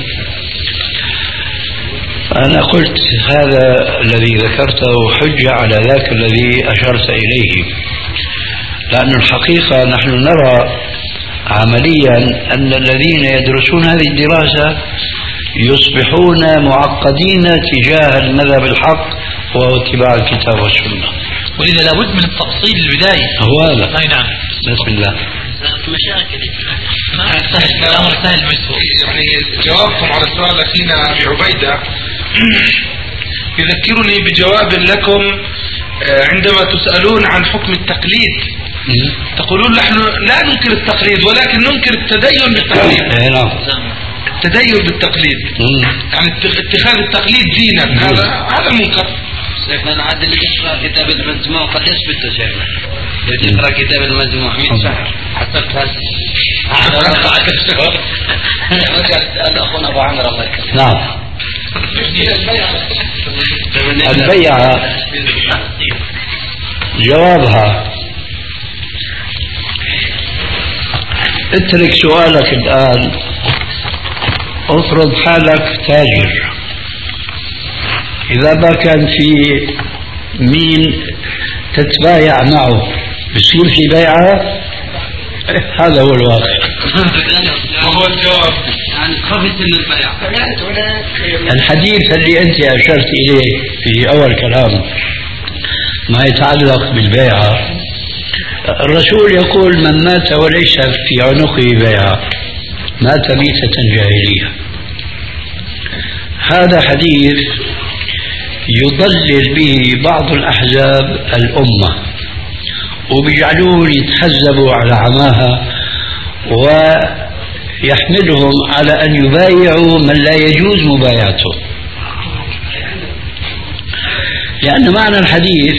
أنا قلت هذا الذي ذكرته حجة على ذاك الذي أشرت إليه، لأن الحقيقة نحن نرى عمليا أن الذين يدرسون هذه الدراسة يصبحون معقدين تجاه المذهب الحق وهو اتباع الكتاب والسنة، ولذا لابد من التفصيل البدائي. هو هذا. أي نعم. بسم الله. مشاكل ما سهل، الأمر سهل مثله. يعني جوابكم على سؤال أخينا أبي عبيدة يذكرني بجواب لكم عندما تسألون عن حكم التقليد، تقولون نحن لا ننكر التقليد ولكن ننكر التدين بالتقليد. التدين بالتقليد يعني اتخاذ التقليد دينا، هذا هذا منكر. شيخنا أنا عاد اللي يقرأ كتاب المجموع قد يثبت شيخنا، اللي يقرأ كتاب المجموع مئة شهر حسبتها هذا أخونا أبو عمر الله يكرمه. نعم. البيعة جوابها اترك سؤالك الآن، افرض حالك تاجر، إذا ما كان في مين تتبايع معه بصير في بيعة. هذا هو الواقع. وهو الجواب يعني خفت من البيع. الحديث اللي أنت أشرت إليه في أول كلام ما يتعلق بالبيعة، الرسول يقول من مات وليس في عنقه بيعة مات ميتة جاهلية. هذا حديث يضلل به بعض الأحزاب الأمة وبيجعلون يتحزبوا على عماها ويحملهم على أن يبايعوا من لا يجوز مبايعته، لأن معنى الحديث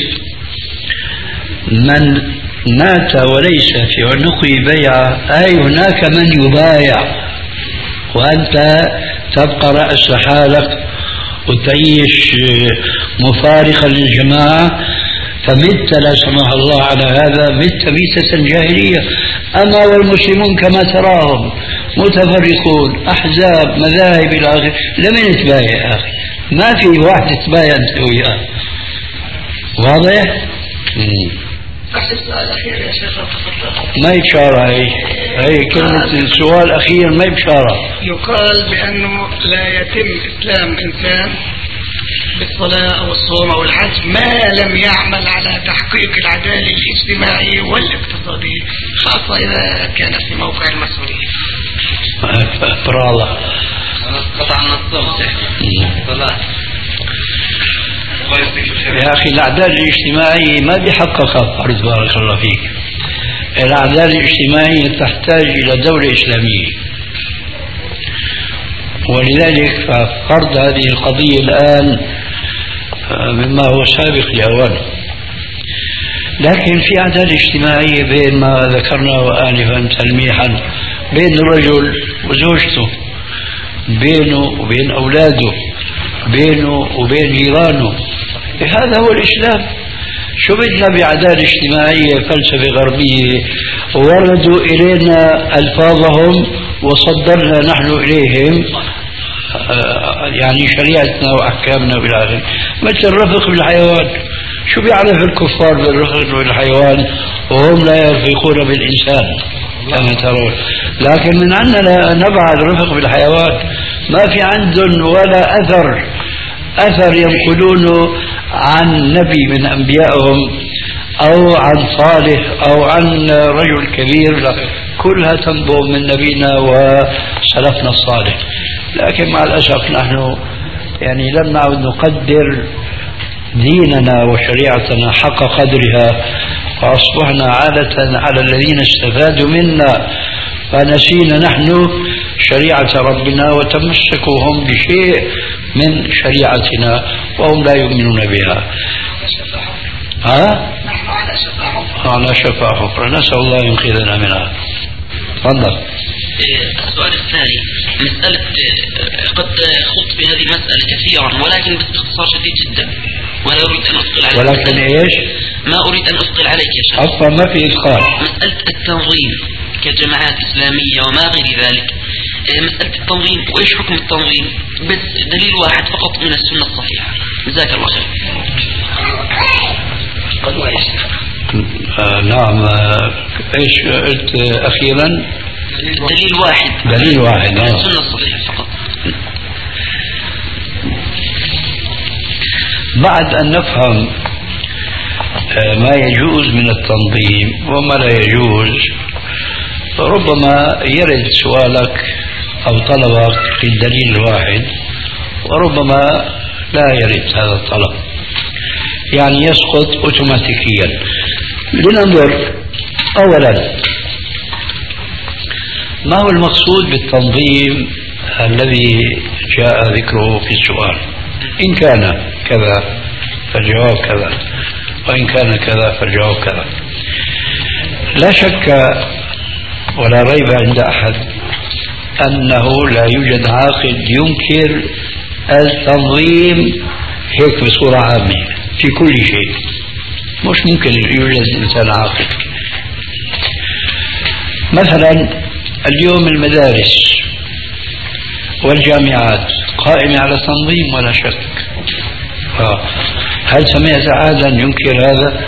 من مات وليس في عنقه بيعة أي هناك من يبايع وأنت تبقى رأس حالك وتعيش مفارقا للجماعة، فمت لا سمح الله على هذا مت ميتة جاهلية. أما والمسلمون كما تراهم متفرقون أحزاب مذاهب إلى آخره، لمن تبايع يا أخي؟ ما في واحد تبايع أنت وياه. واضح؟ السؤال الأخير يا شيخ ما يتشارع هي هي كلمة السؤال الأخير ما يتشارع. يقال بأنه لا يتم إسلام إنسان بالصلاة أو الصوم أو الحج ما لم يعمل على تحقيق العدالة الاجتماعية والاقتصادية، خاصة إذا كان في موقع المسؤولية. برافو. قطعنا الصوم صلاة. يا أخي العدالة الاجتماعية ما بيحققها فرض بارك الله فيك. العدالة الاجتماعية تحتاج إلى دولة إسلامية، ولذلك فرض هذه القضية الآن مما هو سابق لأوانه. لكن في عدالة اجتماعية بين ما ذكرناه آنفا تلميحا بين الرجل وزوجته، بينه وبين أولاده، بينه وبين جيرانه. هذا هو الإسلام. شو بدنا بعدالة اجتماعية فلسفة غربية وردوا إلينا ألفاظهم وصدرنا نحن إليهم يعني شريعتنا وأحكامنا بالآخر، مثل الرفق بالحيوان. شو بيعرف الكفار بالرفق بالحيوان وهم لا يرفقون بالإنسان كما ترون؟ لكن من عندنا نبع الرفق بالحيوان ما في عندهم ولا أثر أثر ينقلونه عن نبي من أنبيائهم أو عن صالح أو عن رجل كبير، كلها تنبع من نبينا وسلفنا الصالح. لكن مع الأسف نحن يعني لم نعد نقدر ديننا وشريعتنا حق قدرها، فأصبحنا عادة على الذين استفادوا منا فنسينا نحن شريعة ربنا وتمسكوا هم بشيء من شريعتنا وهم لا يؤمنون بها. ها؟ نحن على شفا حفرة. على شفا حفرة، نسأل الله ينقذنا منها. تفضل. السؤال الثاني مسألة قد خضت في هذه المسألة كثيرا ولكن باختصار شديد جدا ولا أريد أن أثقل عليك. ولكن إيش؟ ما أريد أن أثقل عليك يا شيخ. أصلا ما في إثقال. مسألة التنظيم كجماعات إسلامية وما غير ذلك، مسألة التنظيم وإيش حكم التنظيم، بس دليل واحد فقط من السنة الصحيحة. جزاك الله خير. آه نعم. ايش قلت اخيرا؟ دليل واحد. دليل واحد من السنة الصحيحة فقط. بعد ان نفهم آه ما يجوز من التنظيم وما لا يجوز، ربما يرد سؤالك او طلبك للدليل الواحد، وربما لا يرد هذا الطلب، يعني يسقط اوتوماتيكيا. لننظر اولا ما هو المقصود بالتنظيم الذي جاء ذكره في السؤال. إن كان كذا فالجواب كذا، وإن كان كذا فالجواب كذا. لا شك ولا ريب عند أحد أنه لا يوجد عاقل ينكر التنظيم هيك بصورة عامة في كل شيء. مش ممكن يوجد إنسان عاقل. مثلا اليوم المدارس والجامعات قائمة على تنظيم ولا شك. هل سمعت أحدا ينكر هذا؟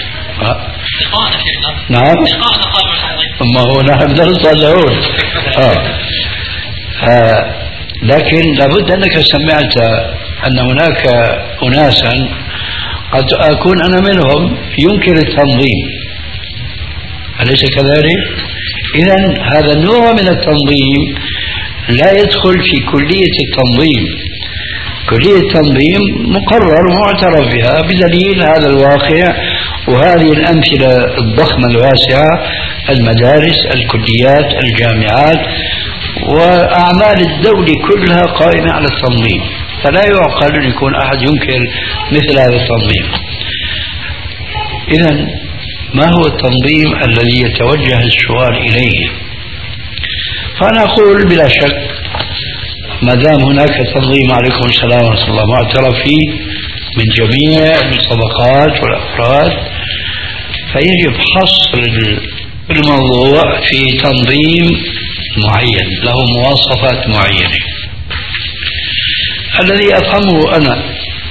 نعم. ما هو نحن نصلون. آه. آه. لكن لابد أنك سمعت أن هناك أناسا قد أكون أنا منهم ينكر التنظيم، أليس كذلك؟ إذن هذا النوع من التنظيم لا يدخل في كلية التنظيم. كلية التنظيم مقرر معترف بها بدليل هذا الواقع وهذه الأمثلة الضخمة الواسعة: المدارس، الكليات، الجامعات، وأعمال الدولة كلها قائمة على التنظيم. فلا يعقل أن يكون أحد ينكر مثل هذا التنظيم. إذن ما هو التنظيم الذي يتوجه السؤال إليه؟ فأنا أقول بلا شك ما دام هناك تنظيم، عليكم السلام ورحمة الله، معترف فيه من جميع الطبقات والأفراد، فيجب حصر الموضوع في تنظيم معين له مواصفات معينة. الذي أفهمه أنا،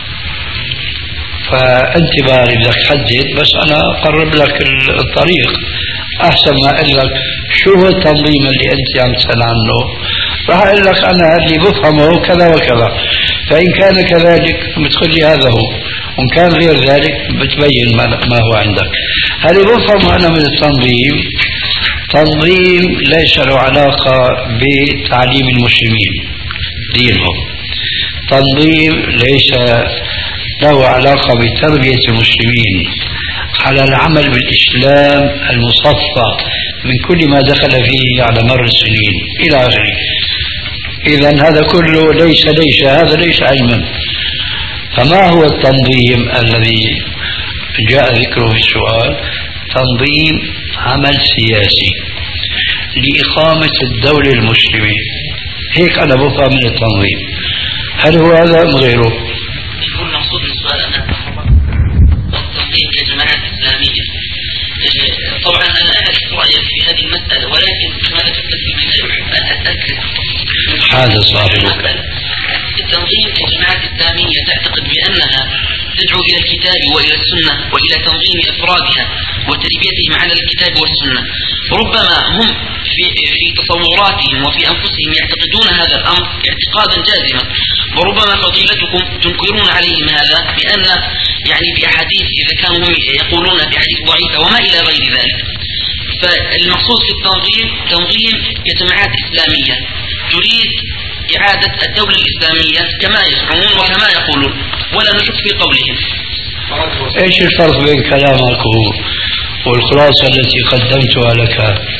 فأنت باري بدك تحدد، بس أنا أقرب لك الطريق أحسن ما أقول لك شو هو التنظيم اللي أنت عم تسأل عنه. راح أقول لك أنا اللي بفهمه كذا وكذا، فإن كان كذلك بتقول لي هذا هو، وإن كان غير ذلك بتبين ما هو عندك. هل بفهم أنا من التنظيم؟ تنظيم ليس له علاقة بتعليم المسلمين دينهم، تنظيم ليس له علاقة بتربية المسلمين على العمل بالإسلام المصفى من كل ما دخل فيه على مر السنين إلى آخره. إذن هذا كله ليس ليس هذا ليس علما. فما هو التنظيم الذي جاء ذكره في السؤال؟ تنظيم عمل سياسي لإقامة الدولة المسلمة. هيك أنا بفهم من التنظيم. هل هو هذا أم غيره؟ يكون مقصود السؤال أن التنظيم كجماعات إسلامية. طبعا أنا أعرف رأيك في هذه المسألة، ولكن كما ذكرت في البداية أن أتأكد هذا صاحبك. التنظيم كجماعات إسلامية تعتقد بأنها تدعو إلى الكتاب وإلى السنة وإلى تنظيم أفرادها وتربيتهم على الكتاب والسنة. ربما هم في في تصوراتهم وفي أنفسهم يعتقدون هذا الأمر اعتقادا جازما، وربما فضيلتكم تنكرون عليهم هذا بأن يعني بأحاديث إذا كانوا هم يقولون بأحاديث ضعيفة وما إلى غير ذلك. فالمقصود في التنظيم تنظيم كجماعات إسلامية تريد إعادة الدولة الإسلامية كما يزعمون وكما يقولون، ولا نشك في قولهم. ايش الفرق بين كلامك والخلاصة التي قدمتها لك؟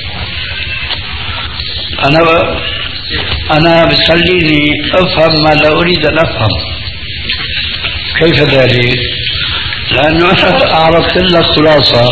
أنا ب... أنا بتخليني أفهم ما لا أريد أن أفهم. كيف ذلك؟ لأنه أنا أعرضت لك خلاصة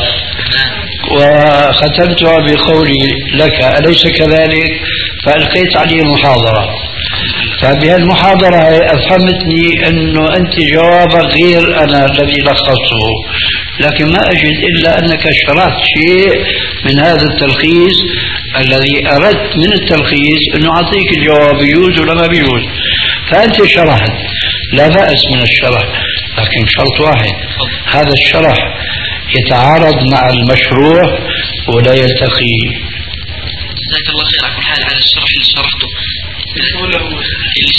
وختمتها بقولي لك أليس كذلك؟ فألقيت عليه محاضرة، فبهالمحاضرة أفهمتني أنه أنت جوابك غير أنا الذي لخصته، لكن ما أجد إلا أنك شرحت شيء من هذا التلخيص الذي أردت من التلخيص أنه أعطيك الجواب يجوز ولا ما بيجوز، فأنت شرحت. لا بأس من الشرح، لكن شرط واحد: هذا الشرح يتعارض مع المشروع ولا يلتقي. جزاك الله خير على كل حال على الشرح اللي شرحته. اللي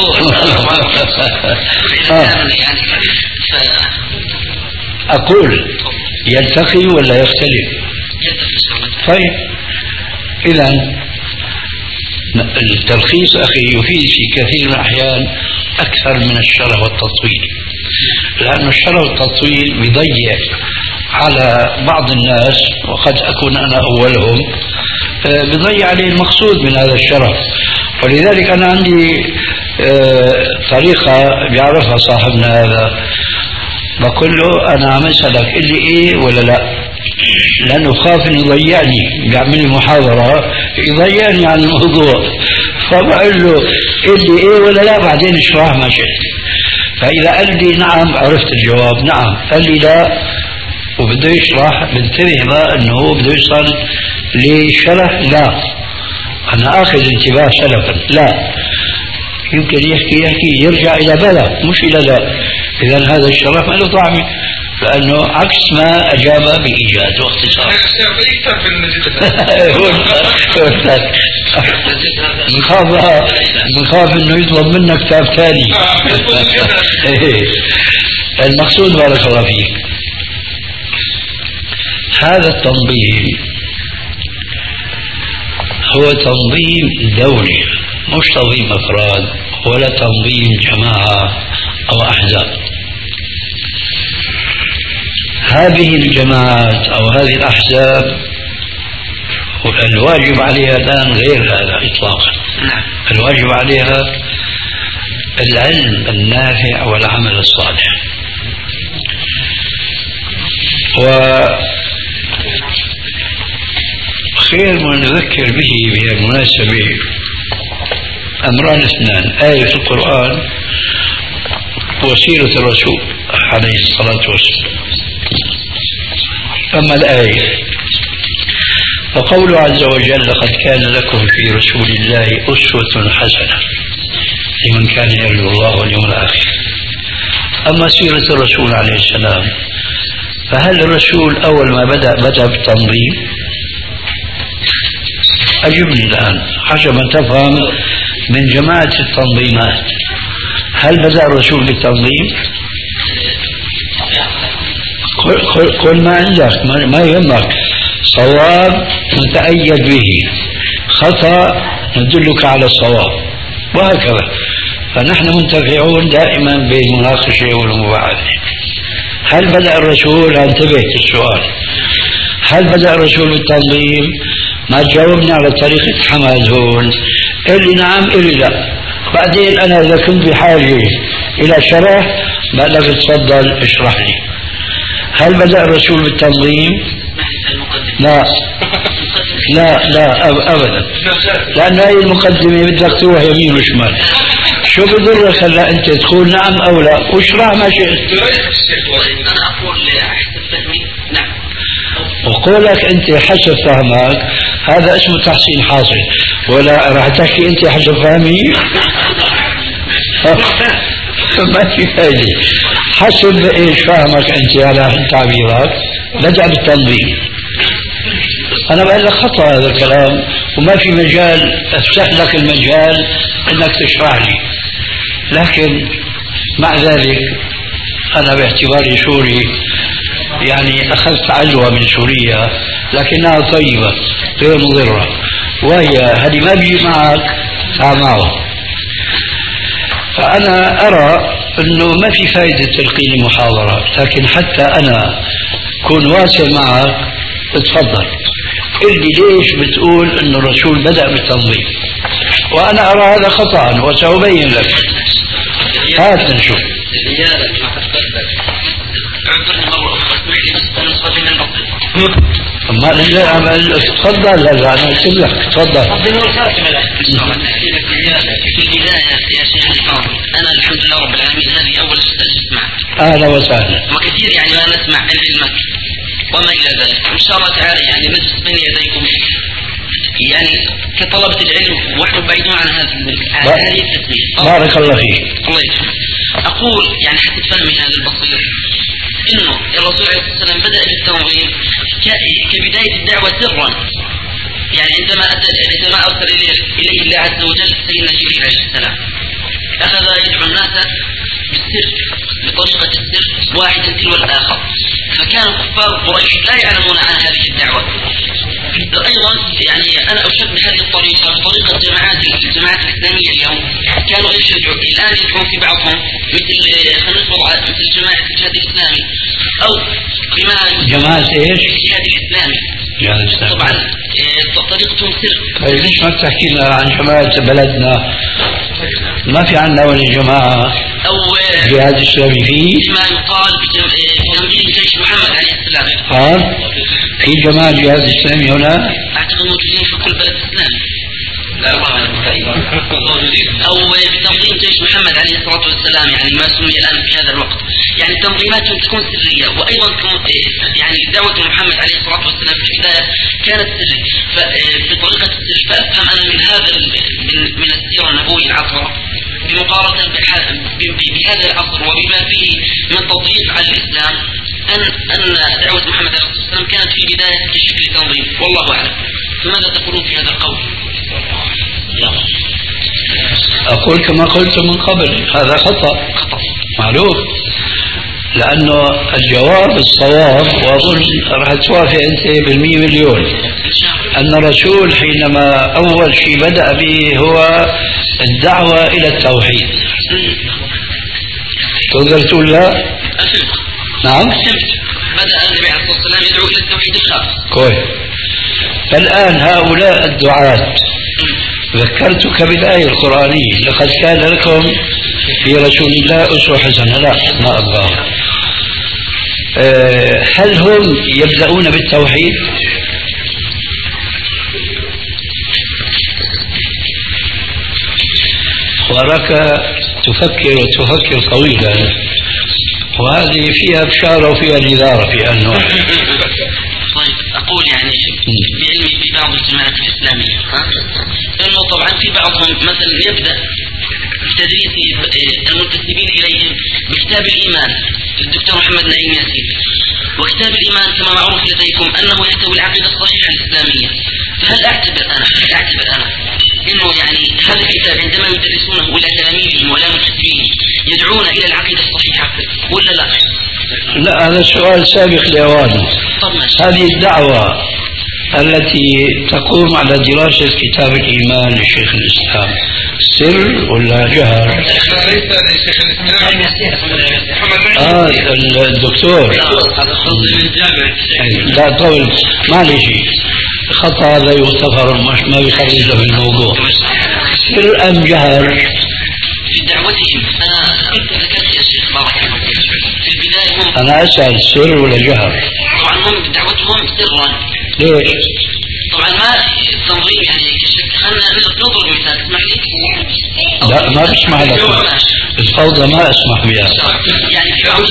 شرحه يعني ف... أقول يلتقي ولا يختلف؟ يلتقي. طيب إذا التلخيص أخي يفيد في كثير من الأحيان أكثر من الشره والتطويل، لأن الشره والتطويل بيضيع على بعض الناس، وقد أكون أنا أولهم، بيضيع عليه المقصود من هذا الشرف. ولذلك أنا عندي طريقة بيعرفها صاحبنا هذا، بقول له أنا عم أسألك اللي إيه ولا لا، لأنه خاف إنه يضيعني، بيعمل لي محاضرة يضيعني عن الموضوع، فبقول له اللي إيه ولا لا بعدين اشرح ما شئت. فإذا قال لي نعم عرفت الجواب نعم، قال لي لا وبده يشرح، بنتبه بقى انه هو بده يوصل لشرح، لا انا اخذ انتباه سلفا، لا يمكن يحكي يحكي يرجع الى بلا مش الى لا. اذا هذا الشرف ما له طعمه، لانه عكس ما اجاب بايجاز واختصار. بنخاف بنخاف انه يطلب منك كتاب ثاني. المقصود بارك الله فيك، هذا التنظيم هو تنظيم دولي، مش تنظيم أفراد ولا تنظيم جماعة أو أحزاب. هذه الجماعات أو هذه الأحزاب الواجب عليها الآن غير هذا إطلاقا. الواجب عليها العلم النافع والعمل الصالح. وخير ما نذكر به بهالمناسبة أمران اثنان: آية في القرآن وسيرة الرسول عليه الصلاة والسلام. أما الآية فقوله عز وجل: لقد كان لكم في رسول الله أسوة حسنة لمن كان يرجو الله واليوم الآخر. أما سيرة الرسول عليه السلام، فهل الرسول أول ما بدأ بدأ بالتنظيم؟ أجبني الآن حسب ما تفهم من جماعة التنظيمات، هل بدأ الرسول بالتنظيم؟ قل ما عندك، ما يهمك، صواب نتأيد به، خطأ ندلك على الصواب، وهكذا. فنحن منتفعون دائما بالمناقشة والمباحثة. هل بدأ الرسول؟ انتبه السؤال، هل بدأ الرسول بالتنظيم؟ ما تجاوبني على طريقة حماد هون، اللي نعم اللي لا. بعدين أنا إذا كنت بحاجة إلى شرح بقول لك تفضل اشرح لي. هل بدأ الرسول بالتنظيم؟ لا لا لا أبدا، لأن هذه المقدمة بدك تروح يمين وشمال. شو بضرك هلا أنت تقول نعم أو لا واشرح ما شئت. أنا أقول حسب فهمي نعم، وقولك أنت حسب فهمك هذا اسمه تحسين حاصل، ولا راح تحكي أنت حسب فهمي ما في فايدة. حسب إيش فهمك أنت على تعبيرك بدأ بالتنظيم. أنا بقول لك خطأ هذا الكلام، وما في مجال أفتح لك المجال أنك تشرح لي. لكن مع ذلك أنا باعتباري سوري يعني أخذت عجوة من سوريا لكنها طيبة غير مضرة، وهي هذه ما بيجي معك معه. فأنا أرى أنه ما في فائدة تلقين المحاضرة، لكن حتى أنا كون واصل معك اتفضل قل لي ليش بتقول أن الرسول بدأ بالتنظيم، وأنا أرى هذا خطأ وسأبين لك. هات نشوف. ما لا تفضل. لا لا أنا أكتب لك تفضل. في البداية يا شيخ الفاضل، أنا الحمد لله رب العالمين هذه أول أجلس معك. أهلا وسهلا. وكثير يعني ما نسمع عن علمك وما إلى ذلك، إن شاء الله تعالى يعني نجلس بين يديكم يعني كطلبة العلم ونحن بعيدون عن هذه التسمية. بارك الله فيك. الله يسلمك. أقول يعني حسب فهمي هذا البسيط إنه الرسول عليه الصلاة والسلام بدأ بالتنظيم كبداية الدعوة سرا، يعني عندما أتى عندما أرسل إليه الله عز وجل سيدنا جبريل عليه السلام أخذ يدعو الناس بالسر بطريقة السر واحدا تلو الآخر، فكان كفار قريش لا يعلمون عن هذه الدعوة، أيضا يعني أنا أشبه هذه الطريقة طريقة جماعات الجماعات الإسلامية اليوم. كانوا إيش يدعون الآن يدعون في بعضهم مثل خلينا مثل جماعة الجهاد الإسلامي أو رمال جماعة إيش؟ الجهاد الإسلامي. طبعا طريقتهم سر. طيب ليش ما بتحكي لنا عن جماعة بلدنا؟ ما في عندنا ولا جماعة أو جهاد إسلامي فيه؟ بما يقال بتنظيم جيش محمد عليه السلام. ها؟ في جماعة جهاد إسلامي هنا؟ أعتقد موجودين في كل بلد إسلامي. لا الله أو بتنظيم جيش محمد عليه الصلاة والسلام يعني ما سمي الآن في هذا الوقت. يعني تنظيماتهم تكون سرية وأيضا يعني دعوة محمد عليه الصلاة والسلام في البداية كانت سرية بطريقة السر. فأفهم أنا من هذا من من السيرة النبوية العطرة بمقارنة بهذا العصر وبما فيه من تضييق على الإسلام أن أن دعوة محمد عليه الصلاة والسلام كانت في البداية بشكل تنظيم والله أعلم. فماذا تقولون في هذا القول؟ أقول كما قلت من قبل هذا خطأ خطأ معروف، لأنه الجواب الصواب وأظن راح توافق أنت بالمية مليون أن الرسول حينما أول شيء بدأ به هو الدعوة إلى التوحيد. تقدر تقول لا؟ نعم. بدأ النبي عليه الصلاة والسلام يدعو إلى التوحيد الخاص. كويس. فالآن هؤلاء الدعاة ذكرتك بالآية القرآنية لقد كان لكم في رسول الله أسوة حسنة. لا ما أبغاه. أه هل هم يبدأون بالتوحيد؟ وراك تفكر وتفكر طويلا وهذه فيها بشارة وفيها نذارة في آن واحد. طيب أقول يعني بعلمي في بعض الجماعات الإسلامية أنه طبعا في بعضهم مثلا يبدأ بتدريس المنتسبين إليهم بكتاب الإيمان للدكتور محمد نعيم ياسين. وكتاب الإيمان كما معروف لديكم أنه يحتوي العقيدة الصحيحة الإسلامية. فهل أعتبر أنا هل أعتبر أنا إنه يعني هذا الكتاب عندما يدرسونه إلى تلاميذهم ولا منتسبين يدعون إلى العقيدة الصحيحة ولا لا؟ لا هذا سؤال سابق لأوانه. هذه الدعوة التي تقوم على دراسة كتاب الإيمان لشيخ الإسلام سر ولا جهر؟ ليس لشيخ الإسلام محمد آه الدكتور. لا طول معلش خطأ هذا يغتفر مش ما بيخرج له الموضوع. سر أم جهر؟ في دعوتهم أنا ذكرت يا شيخ بارك الله فيك في البداية هم أنا أسأل سر ولا جهر؟ طبعا هم دعوتهم سرا. ليش؟ طبعا ما التنظيم يعني خلنا نضرب مثال اسمح لي. لا ما بسمح لك الفوضى ما اسمح بها. يعني في بعض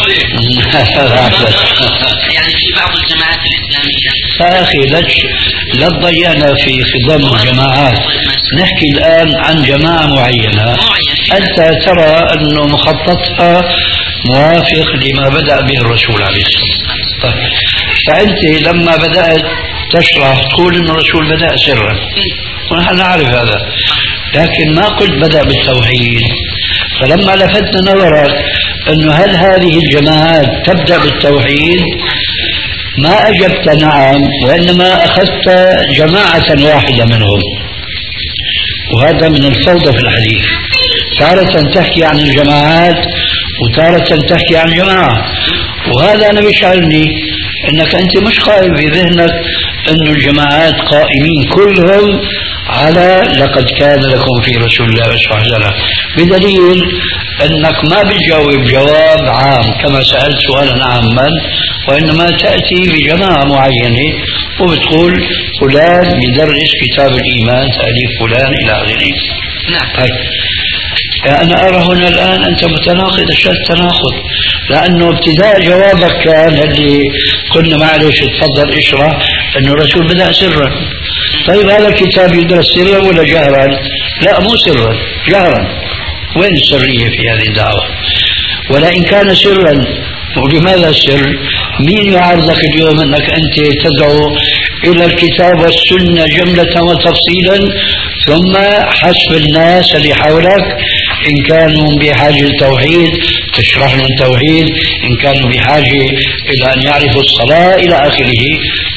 يعني في بعض الجماعات الإسلامية يا أخي لا تضيعنا في خضم الجماعات. نحكي الآن عن جماعة معينة أنت ترى أنه مخططها موافق لما بدأ به الرسول عليه الصلاة والسلام. طيب فأنت لما بدأت تشرح تقول أن الرسول بدأ سرا ونحن نعرف هذا، لكن ما قلت بدأ بالتوحيد. فلما لفتنا نظرك أنه هل هذه الجماعات تبدأ بالتوحيد ما أجبت نعم، وإنما أخذت جماعة واحدة منهم، وهذا من الفوضى في الحديث. تارة تحكي عن الجماعات وتارة تحكي عن جماعة، وهذا أنا بيشعرني أنك أنت مش قائم في ذهنك أن الجماعات قائمين كلهم على لقد كان لكم في رسول الله أسوة حسنة، بدليل أنك ما بتجاوب جواب عام كما سألت سؤالا عاما، وإنما تأتي بجماعة معينة وبتقول فلان يدرس كتاب الإيمان تأليف فلان إلى آخره. نعم. طيب أنا أرى هنا الآن أنت متناقض أشد تناقض، لأنه ابتداء جوابك كان اللي قلنا معلش تفضل اشرح أنه الرسول بدأ سرا. طيب هذا الكتاب يدرس سرا ولا جهرا؟ لا مو سرا جهرا. وين السرية في هذه الدعوة؟ ولئن كان سرا ولماذا سر؟ مين يعارضك اليوم أنك أنت تدعو إلى الكتاب والسنة جملة وتفصيلا ثم حسب الناس اللي حولك إن كانوا بحاجة التوحيد تشرح لهم التوحيد، إن كانوا بحاجة إلى أن يعرفوا الصلاة إلى آخره،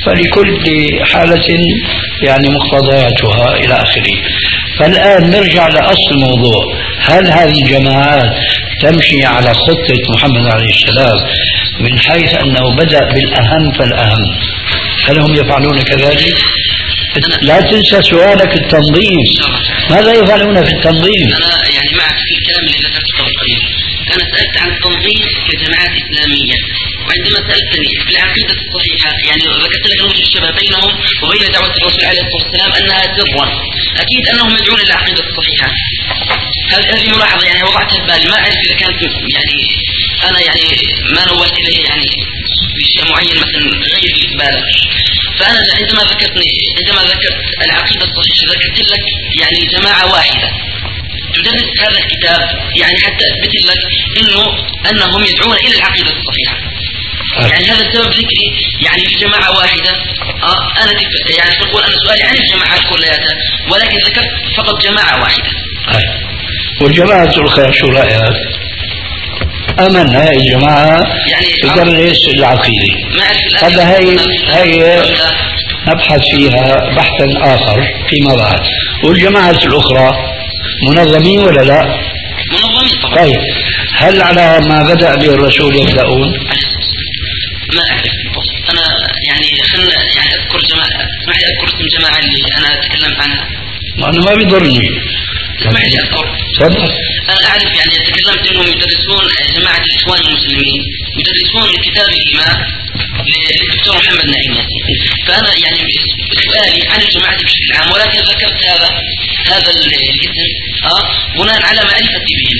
فلكل حالة يعني مقتضياتها إلى آخره. فالآن نرجع لأصل الموضوع، هل هذه الجماعات تمشي على خطة محمد عليه السلام من حيث أنه بدأ بالأهم فالأهم؟ هل هم يفعلون كذلك؟ لا تنسى سؤالك التنظيم، ماذا يفعلون في التنظيم؟ أنا يعني معك في الكلام اللي ذكرته قبل قليل. أنا سألت عن التنظيم كجماعات إسلامية، وعندما سألتني في العقيدة الصحيحة يعني ذكرت لك وجه الشبه بينهم وبين دعوة الرسول عليه الصلاة والسلام أنها سرا، أكيد أنهم يدعون إلى العقيدة الصحيحة. هذه ملاحظة يعني وضعتها في بالي، ما أعرف إذا كانت يعني أنا يعني ما نوهت إليه يعني بشيء معين مثلا غير بالغ. فأنا عندما ذكرتني عندما ذكرت العقيدة الصحيحة ذكرت لك يعني جماعة واحدة تدرس هذا الكتاب يعني حتى أثبت لك إنه أنهم يدعون إلى العقيدة الصحيحة. يعني هذا سبب ذكري يعني في جماعة واحدة. آه أنا يعني تقول أنا سؤالي عن الجماعات كلها، ولكن ذكرت فقط جماعة واحدة. والجماعة الأخرى شو رأيك؟ أمن هاي الجماعة يعني تدرس العقيدة، هذا هي هي نبحث فيها بحثا آخر فيما بعد. والجماعة الأخرى منظمين ولا لا؟ منظمين طبعا. طيب هل على ما بدأ به الرسول يبدأون؟ ما أعرف بالضبط. أنا يعني خلنا يعني أذكر جماعة، اسمح لي أذكر اسم جماعة اللي أنا أتكلمت عنها. أنا ما بيضرني. اسمح لي أذكر. تفضل. أنا أعرف يعني تكلمت إنهم يدرسون جماعة الإخوان المسلمين يدرسون كتاب الإيمان للدكتور محمد نعيم ياسين. فأنا يعني سؤالي عن الجماعة بشكل عام، ولكن ذكرت هذا هذا الاسم آه بناء على معرفتي بهم.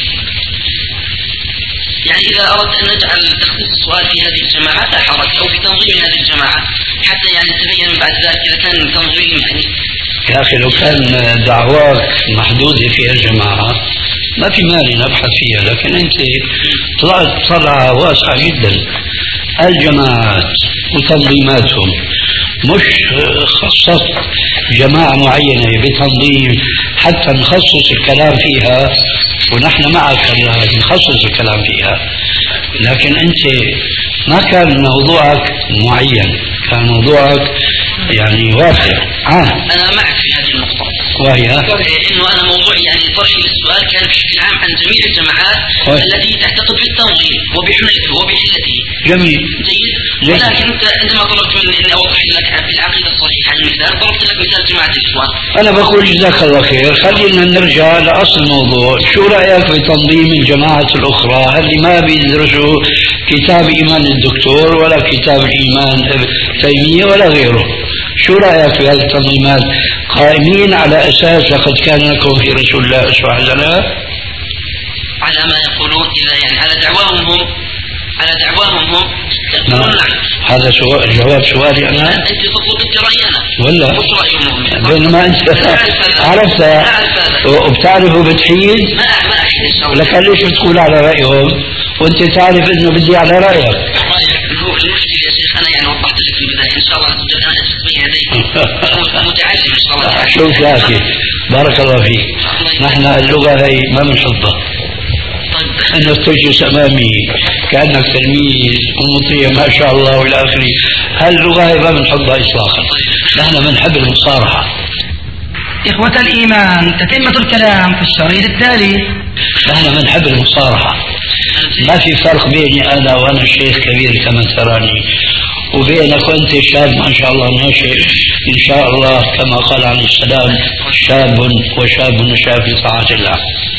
يعني إذا أردت أن نجعل تخصيص السؤال في هذه الجماعات لا حرج، أو في تنظيم هذه الجماعات حتى يعني تبين بعد ذلك إذا كان تنظيم يعني. يا أخي لو كان دعواك محدودة في الجماعة ما في مانع نبحث فيها، لكن أنت طلعت طلعة واسعة جدا. الجماعات وتنظيماتهم مش خصصت جماعة معينة بتنظيم حتى نخصص الكلام فيها، ونحن معك نخصص الكلام فيها، لكن أنت ما كان موضوعك معين، كان موضوعك يعني واسع عام. أنا معك في هذه النقطة، وهي إنه أنا موضوعي يعني طرحي للسؤال كان بشكل عام عن جميع الجماعات وهي. التي تعتقد بالتنظيم وبحلته وبحلته. جميل جيد. ولكن أنت عندما طلبت مني إني أوضح لك في العقيدة الصحيحة المثال، ضربت لك مثال جماعة الإخوان. أنا بقول جزاك الله خير، خلينا نرجع لأصل الموضوع. شو رأيك بتنظيم الجماعة الأخرى اللي ما بيدرسوا كتاب إيمان الدكتور ولا كتاب الإيمان تيمية ولا غيره؟ شو رأيك في هذه التنظيمات؟ قائمين على أساس لقد كان لكم في رسول الله أسوة حسنة؟ على ما يقولون إذا يعني على دعواهم هم على دعواهم هم يقولون نعم. هذا سؤال جواب سؤالي أنا؟ أنت تطلب أنت رأينا ولا؟ مش رأيهم. بينما أنت عرفت وبتعرفوا بتحيد؟ ما ما أحيد إن شاء الله. لكن ليش بتقول على رأيهم وأنت تعرف إنه بدي على رأيك؟ رأيك هو المشكلة يا شيخ، أنا يعني وضحت لك في البداية إن شاء الله أنا أشخص بين يديك متعلم إن شاء الله. شوف يا أخي بارك الله فيك، نحن اللغة هي ما بنحبها. أنه تجلس أمامي كأنك تلميذ ومطيع ما شاء الله والى اخره، هاللغة هي ما بنحبها إطلاقا، نحن بنحب المصارحة. إخوة الإيمان، تتمة الكلام في الشريط التالي. نحن بنحب المصارحة، ما في فرق بيني أنا وأنا شيخ كبير كما تراني وبينك وأنت شاب ما شاء الله ناشئ إن شاء الله كما قال عليه السلام شاب وشاب نشأ في طاعة الله.